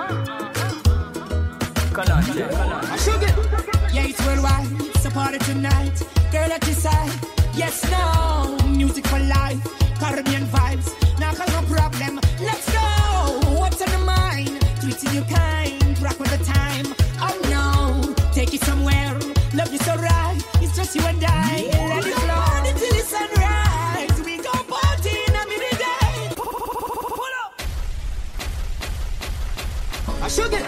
Sugar, yeah, it's worldwide. It's a party tonight. Girl at your side. Yes, no. Music for life. Caribbean vibes. Now cause no problem. Let's go. What's on the mind? Treating you kind. Rock with the time. Oh no. Take it somewhere. Love you so right. It's just you and I. Let it flow until the sunrise. We go party in a minute day. Pull up. I should get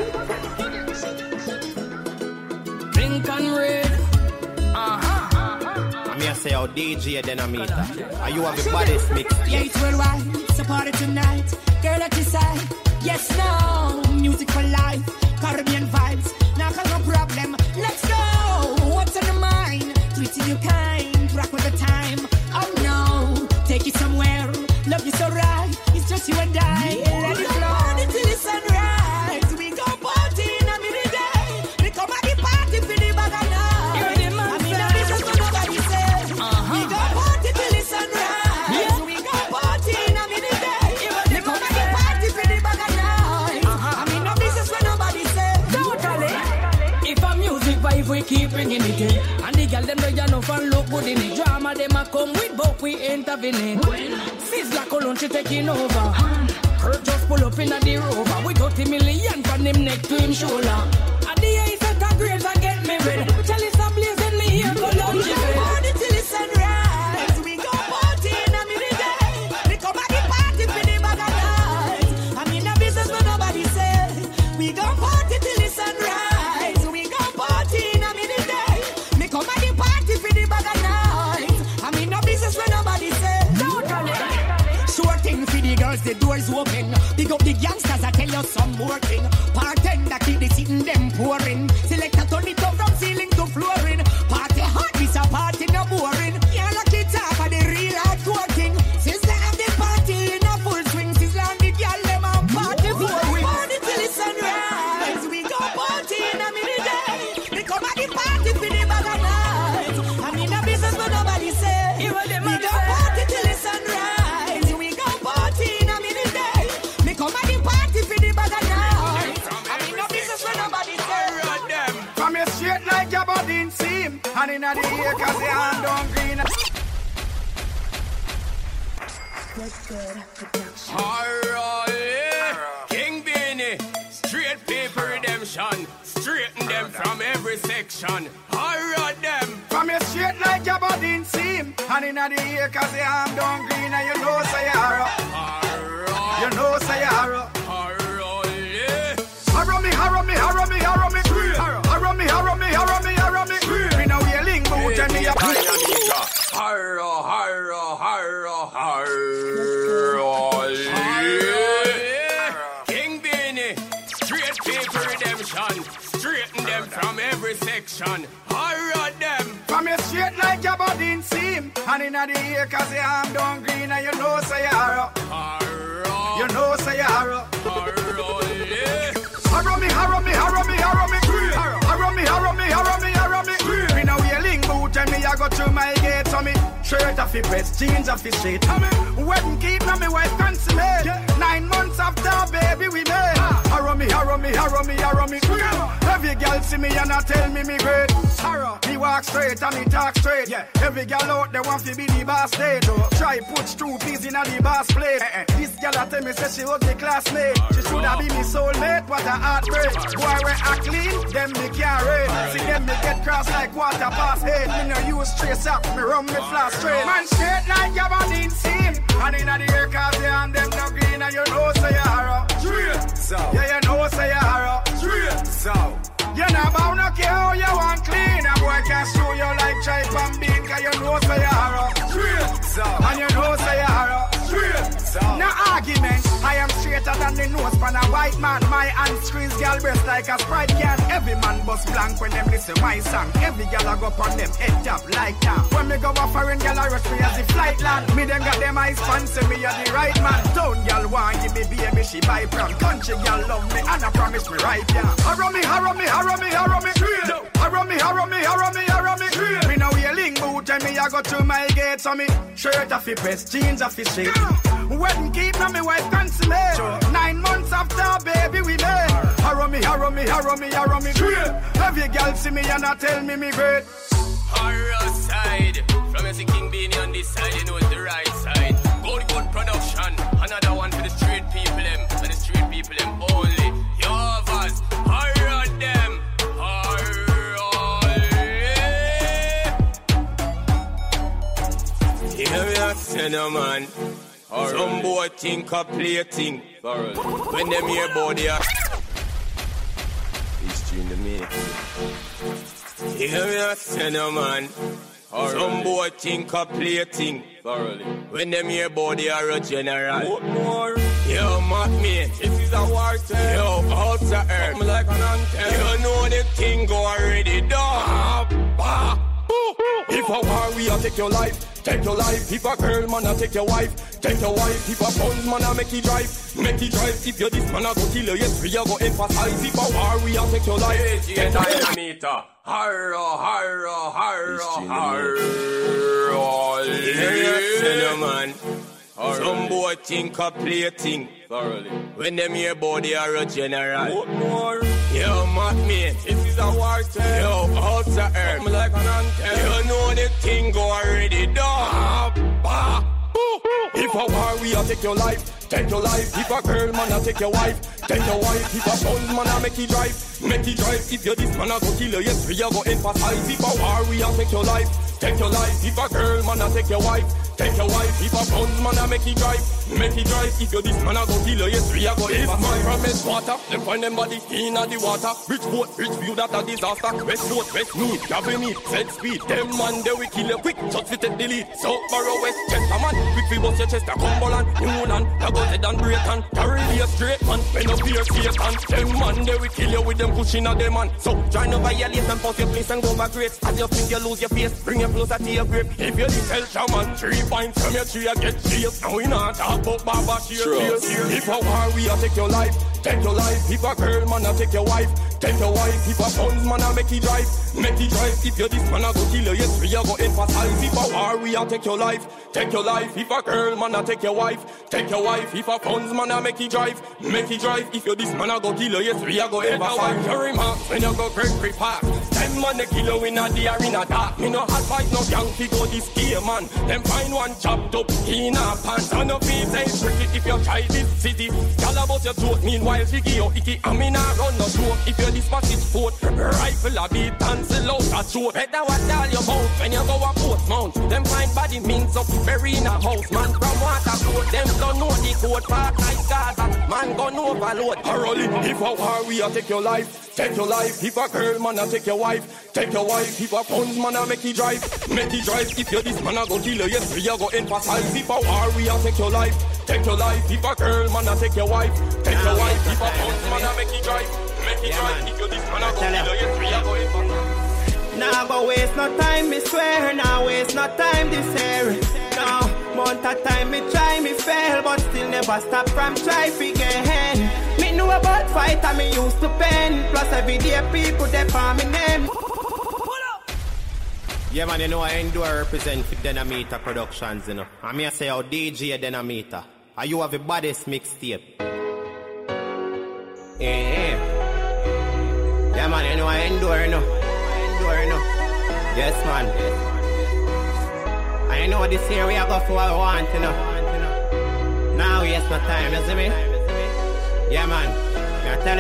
pink and red. Uh huh. I'm here say how D J Dynamita. Are you have the baddest mix? Yeah, it's worldwide. It's a party tonight. Girl at your side. Yes, no. Music for life. Caribbean vibes. Now cause no problem. Let's go. What's on the mind? Treating you kind. Rock with the time. Oh no. Take it somewhere. Love you so right. It's just you and I. Let it flow until the sunrise. We go party in a minute day. We come at the party for the bag of night. I mean, the business what nobody says. We go party till the sunrise. We go party in a minute day. We come at the party for the bag of night. I mean, the business what nobody says. Totally. If a music vibe, we keep bringing it in. And the girl them they know and look good in it. Drama them a come with, but we intervening. Sizzla Colon she taking over. Kurt just pull up in a the rover. We got a million from him neck to him shoulder. At the eyes at the graves I get me red. Chalice a blazing me here Colon she red. Party till the sunrise. We go party in a minute day. We come at the party for the bag of night. I mean the business but nobody says. We go party till the sunrise. We go party in a minute day. We come at the party for the bag of night. I mean the business but nobody says. Sure thing for the girls, the doors open. Pick up the gangsters, I tell you some more thing. Bartender keep the sitting them pouring. Select a turn it up from ceiling to flooring. Party hot, this a party no boring. Yeah, lock it up for the real hardcore thing. Sizzla have the party in a full swing. Sizzla and the girl them on party for we party till the sunrise. We go party in a minute day. We come at the party for the bag of night. I mean the business but nobody say. We go party till the sunrise. We go party in a minute day. We come at the party for the bag of night. I mean the business but nobody say. From your straight like your body in seam. And in the ear cause your hand don't green. Alright, King Beanie, straight people redemption, straighten them from every section. Alright them. From your straight like your body in seam. And in the ear cause your hand don't green. And you know say you're up. You know production. Alright them. From your straight like your body in seam. And in the ear cause your arm down green and you know say you're haro. Haro. You know say you're haro. Haro, yeah. Haro me, haro me, haro me, haro me. Haro me, haro me, haro me, haro me. Me now yelling boot and me I go through my gate. So me shirt off your breast, jeans off your straight. Wedding keep now me wife consummate. Nine months after baby we made. Haro me, haro me, haro me, haro me. Every girl see me and I tell me me great. Haro, me walk straight and me talk straight. Yeah. Every girl out there want to be the boss state. Oh. Try put two peas in a the boss plate. Eh, eh. This girl I tell me say she was the classmate. She should have been me soulmate. What a heartbreak. Boy we act clean, them me can't rate. See them me get cross like water past head. Me no use trace up, me run me flash straight. Man straight like your body in seam. And in the air cause you and them no green and you know say you haro. So yeah you know say you haro. So you not bound to care how you want clean. A boy can show you like tripe and bean cause you know say you haro. So and you know say you haro. So no argument. I am straighter than the nose pan a white man. My hand squeeze girl breast like a Sprite can. Every man bust blank when them listen my song. Every girl I go on them head top like that. When me go a foreign girl I rush me as the flight land. Me them got them eyes fancy me a the right man. Town girl want give me baby she buy from. Country girl love me and I promise me right yeah. Haro me, haro me, haro me, haro me. Haro me, haro me, haro me, haro me. Me now yelling boot and me I go to my gate. So me shirt off your breast, jeans off your straight. Wedding keep now me wife consummate. Nine months after baby we made. Haro me, haro me, haro me, haro me. Every girl see me and I tell me me great. Horror side. From a King Beanie on this side, you know it's the right side. Good, good production. Another one for the street people them. And the street people them only. Yours, horror them. Horror, yeah. Here we are, Senna man. Some boy think a play thing. When them hear body are it's in the mix. Here we are, Senna man. Some boy think a play thing. When them hear body are a general. What more? Yo, mock me. This is a war time. Yo, out to earth. I'm like an anthem. You know the thing go already done. If a war we a take your life, take your life. If a girl man a take your wife, take your wife. If a pound man a make you drive, make you drive. If you this man a go kill you, yes we a go emphasize. If a war we a take your life, take your life. Harro, harro, harro, harro. Yeah, man. Some boy think a play thing. When them hear body are a general. What more? Yo, mock me. This is a war time. Yo, out to earth. I'm like an anthem. You know the thing go already done. If a war we a take your life, take your life. If a girl man a take your wife, take your wife. If a pound man a make you drive, make you drive. If you this man a go kill you, yes we a go emphasize. If a war we a take your life, take your life. If a girl man a take your wife, take your wife. If a pound man a make you drive, make you drive. If you this man a go kill you, yes we a go emphasize. If man from his water, them find them body in a the water. Rich boat, rich view that a disaster. West road, west meat, cabin meat, set speed. Them man they we kill you quick, just fit take the lead. South Barrow, West Chesterman, quick we bust your chest a Cumberland, Newland, I go head and Brayton. Carry a straight man, when no fear Satan. Them man they we kill you with them pushing at them man. So try no violate and pause your place and go back rates. As you think you lose your face, bring you closer to your grip. If you tell shaman, three points from your tree I get chased. Now we not talk about Baba Shear. If a war we a take your life, take your life. If a girl man a take your wife, take your wife. If a pound man a make you drive, make you drive. If you this man a go kill you, yes we a go emphasize. If a war we a take your life, take your life. If a girl man a take your wife, take your wife. If a pound man a make you drive, make you drive. If you this man a go kill you, yes we a go emphasize. Your remarks when you go great free pass. Them man they kill you in a the arena dark. Me no advise no young fi go this gear man. Them find one chopped up in a pants. And no feel say tricky if you try this city. Y'all about your throat meanwhile she give you icky. I mean I run no joke. If you this passage foot, rifle a beat and sell out a throat. Better watch all your mouth when you go a post mount. Them find body means up bury in a house. Man from water float. Them don't know the code. Park like Gaza. Man gon' overload. Thoroughly. If a war we a take your life, take your life. If a girl man a take your wife, take your wife. If a pound man a make you drive, make you drive. If you this man a go kill you, yes we a go emphasize. If a war we a take your life, take your life. If a girl man a take your wife, take your wife. If a pound man a make you drive, make you drive. If you this man a go kill you, yes we a go emphasize. Nah, go waste no time, me swear. Nah, waste no time this year. No, month of time me try, me fail, but still never stop from try again. Me know about fight and me used to pen. Plus every day people they call me name. Yeah man, you know I Endure represent for Dynamita Productions, you know. I mean I say how D J Dynamita. Are you have the baddest mixtape? Yeah, yeah. Yeah man, you know I Endure, you know. Endure, you know. Yes man. I know this here we are go for what we want, you know. Now waste no time, you see me? Yeah man, I tell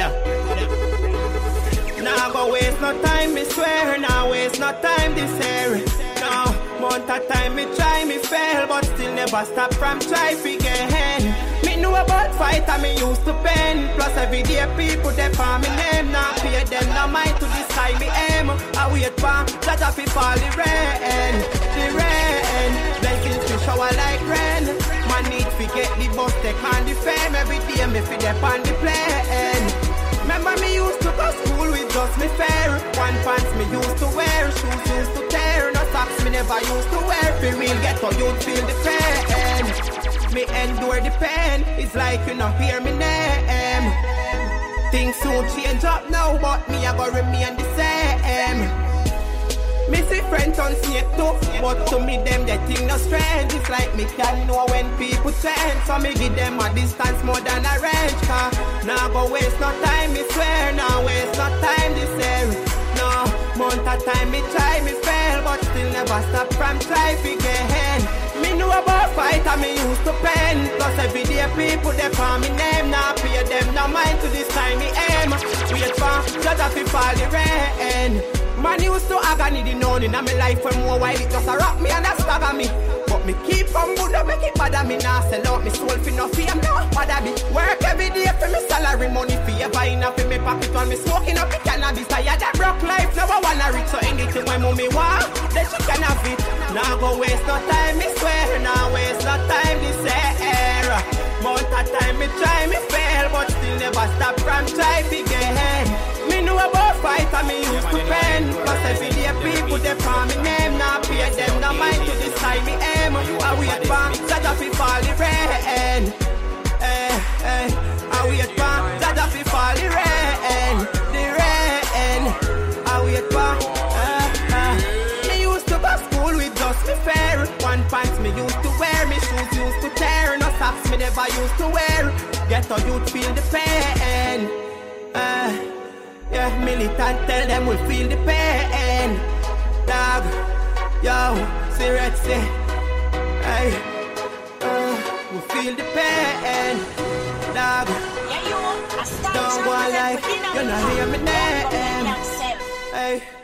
you. Now go waste no time, me swear. Now waste no time this year. No, month of time me try, me fail, but still never stop from try again. Me know about fight and me used to pen. Plus every day people they call me name. Now pay them no mind to decide me aim. I wait for that I feel fall the rain, the rain. Blessings to shower like rain. Man need to get the bus, take on the fame. Every day me feel them on the plane. Remember me used to go school with just me fair. One pants me used to wear, shoes used to tear. No socks me never used to wear. For real ghetto you'd feel the pain. Me endure the pain. It's like you not hear me name. Things soon change up now, but me I go remain the same. Me see friends on snake too, but to me them they think no strange. It's like me can know when people change, so me give them a distance more than a range. Car now go waste no time, me swear. Now waste no time this year. No month of time me try, me fail, but still never stop from try again. Me know about fight and me used to pen. Plus every day people they call me name. Now pay them no mind to this time me aim. Wait for judge of it fall the rain. Man used to agony the known in my life when more while it just a rock me and a stagger me. But me keep on good and make it bother me. Now sell out me soul for no fame, no bother me. Work every day for me salary money for you buying up in me pocket when me smoking up the cannabis. I had a broke life, now I wanna reach. So anything when mommy want, then she can have it. Now go waste no time, me swear. Now waste no time, this air. Month of time me try, me fail, but still never stop from try again. Me know about fight and me used to pen. Plus every day people they call me name. Now pay them no mind to decide me aim. I wait for that I feel fall the rain. Eh, eh. I wait for that I feel fall the rain. The rain. I wait for eh, eh. Me used to go school with just me fair. One pants me used to wear. Me shoes used to tear. No socks me never used to wear. Get a youth feel the pain. Eh. Yeah, militant tell them we'll feel the pain. Dog, yo, cigarette say, hey, uh, we feel the pain. Dog, don't go like, you not hear me name. Hey.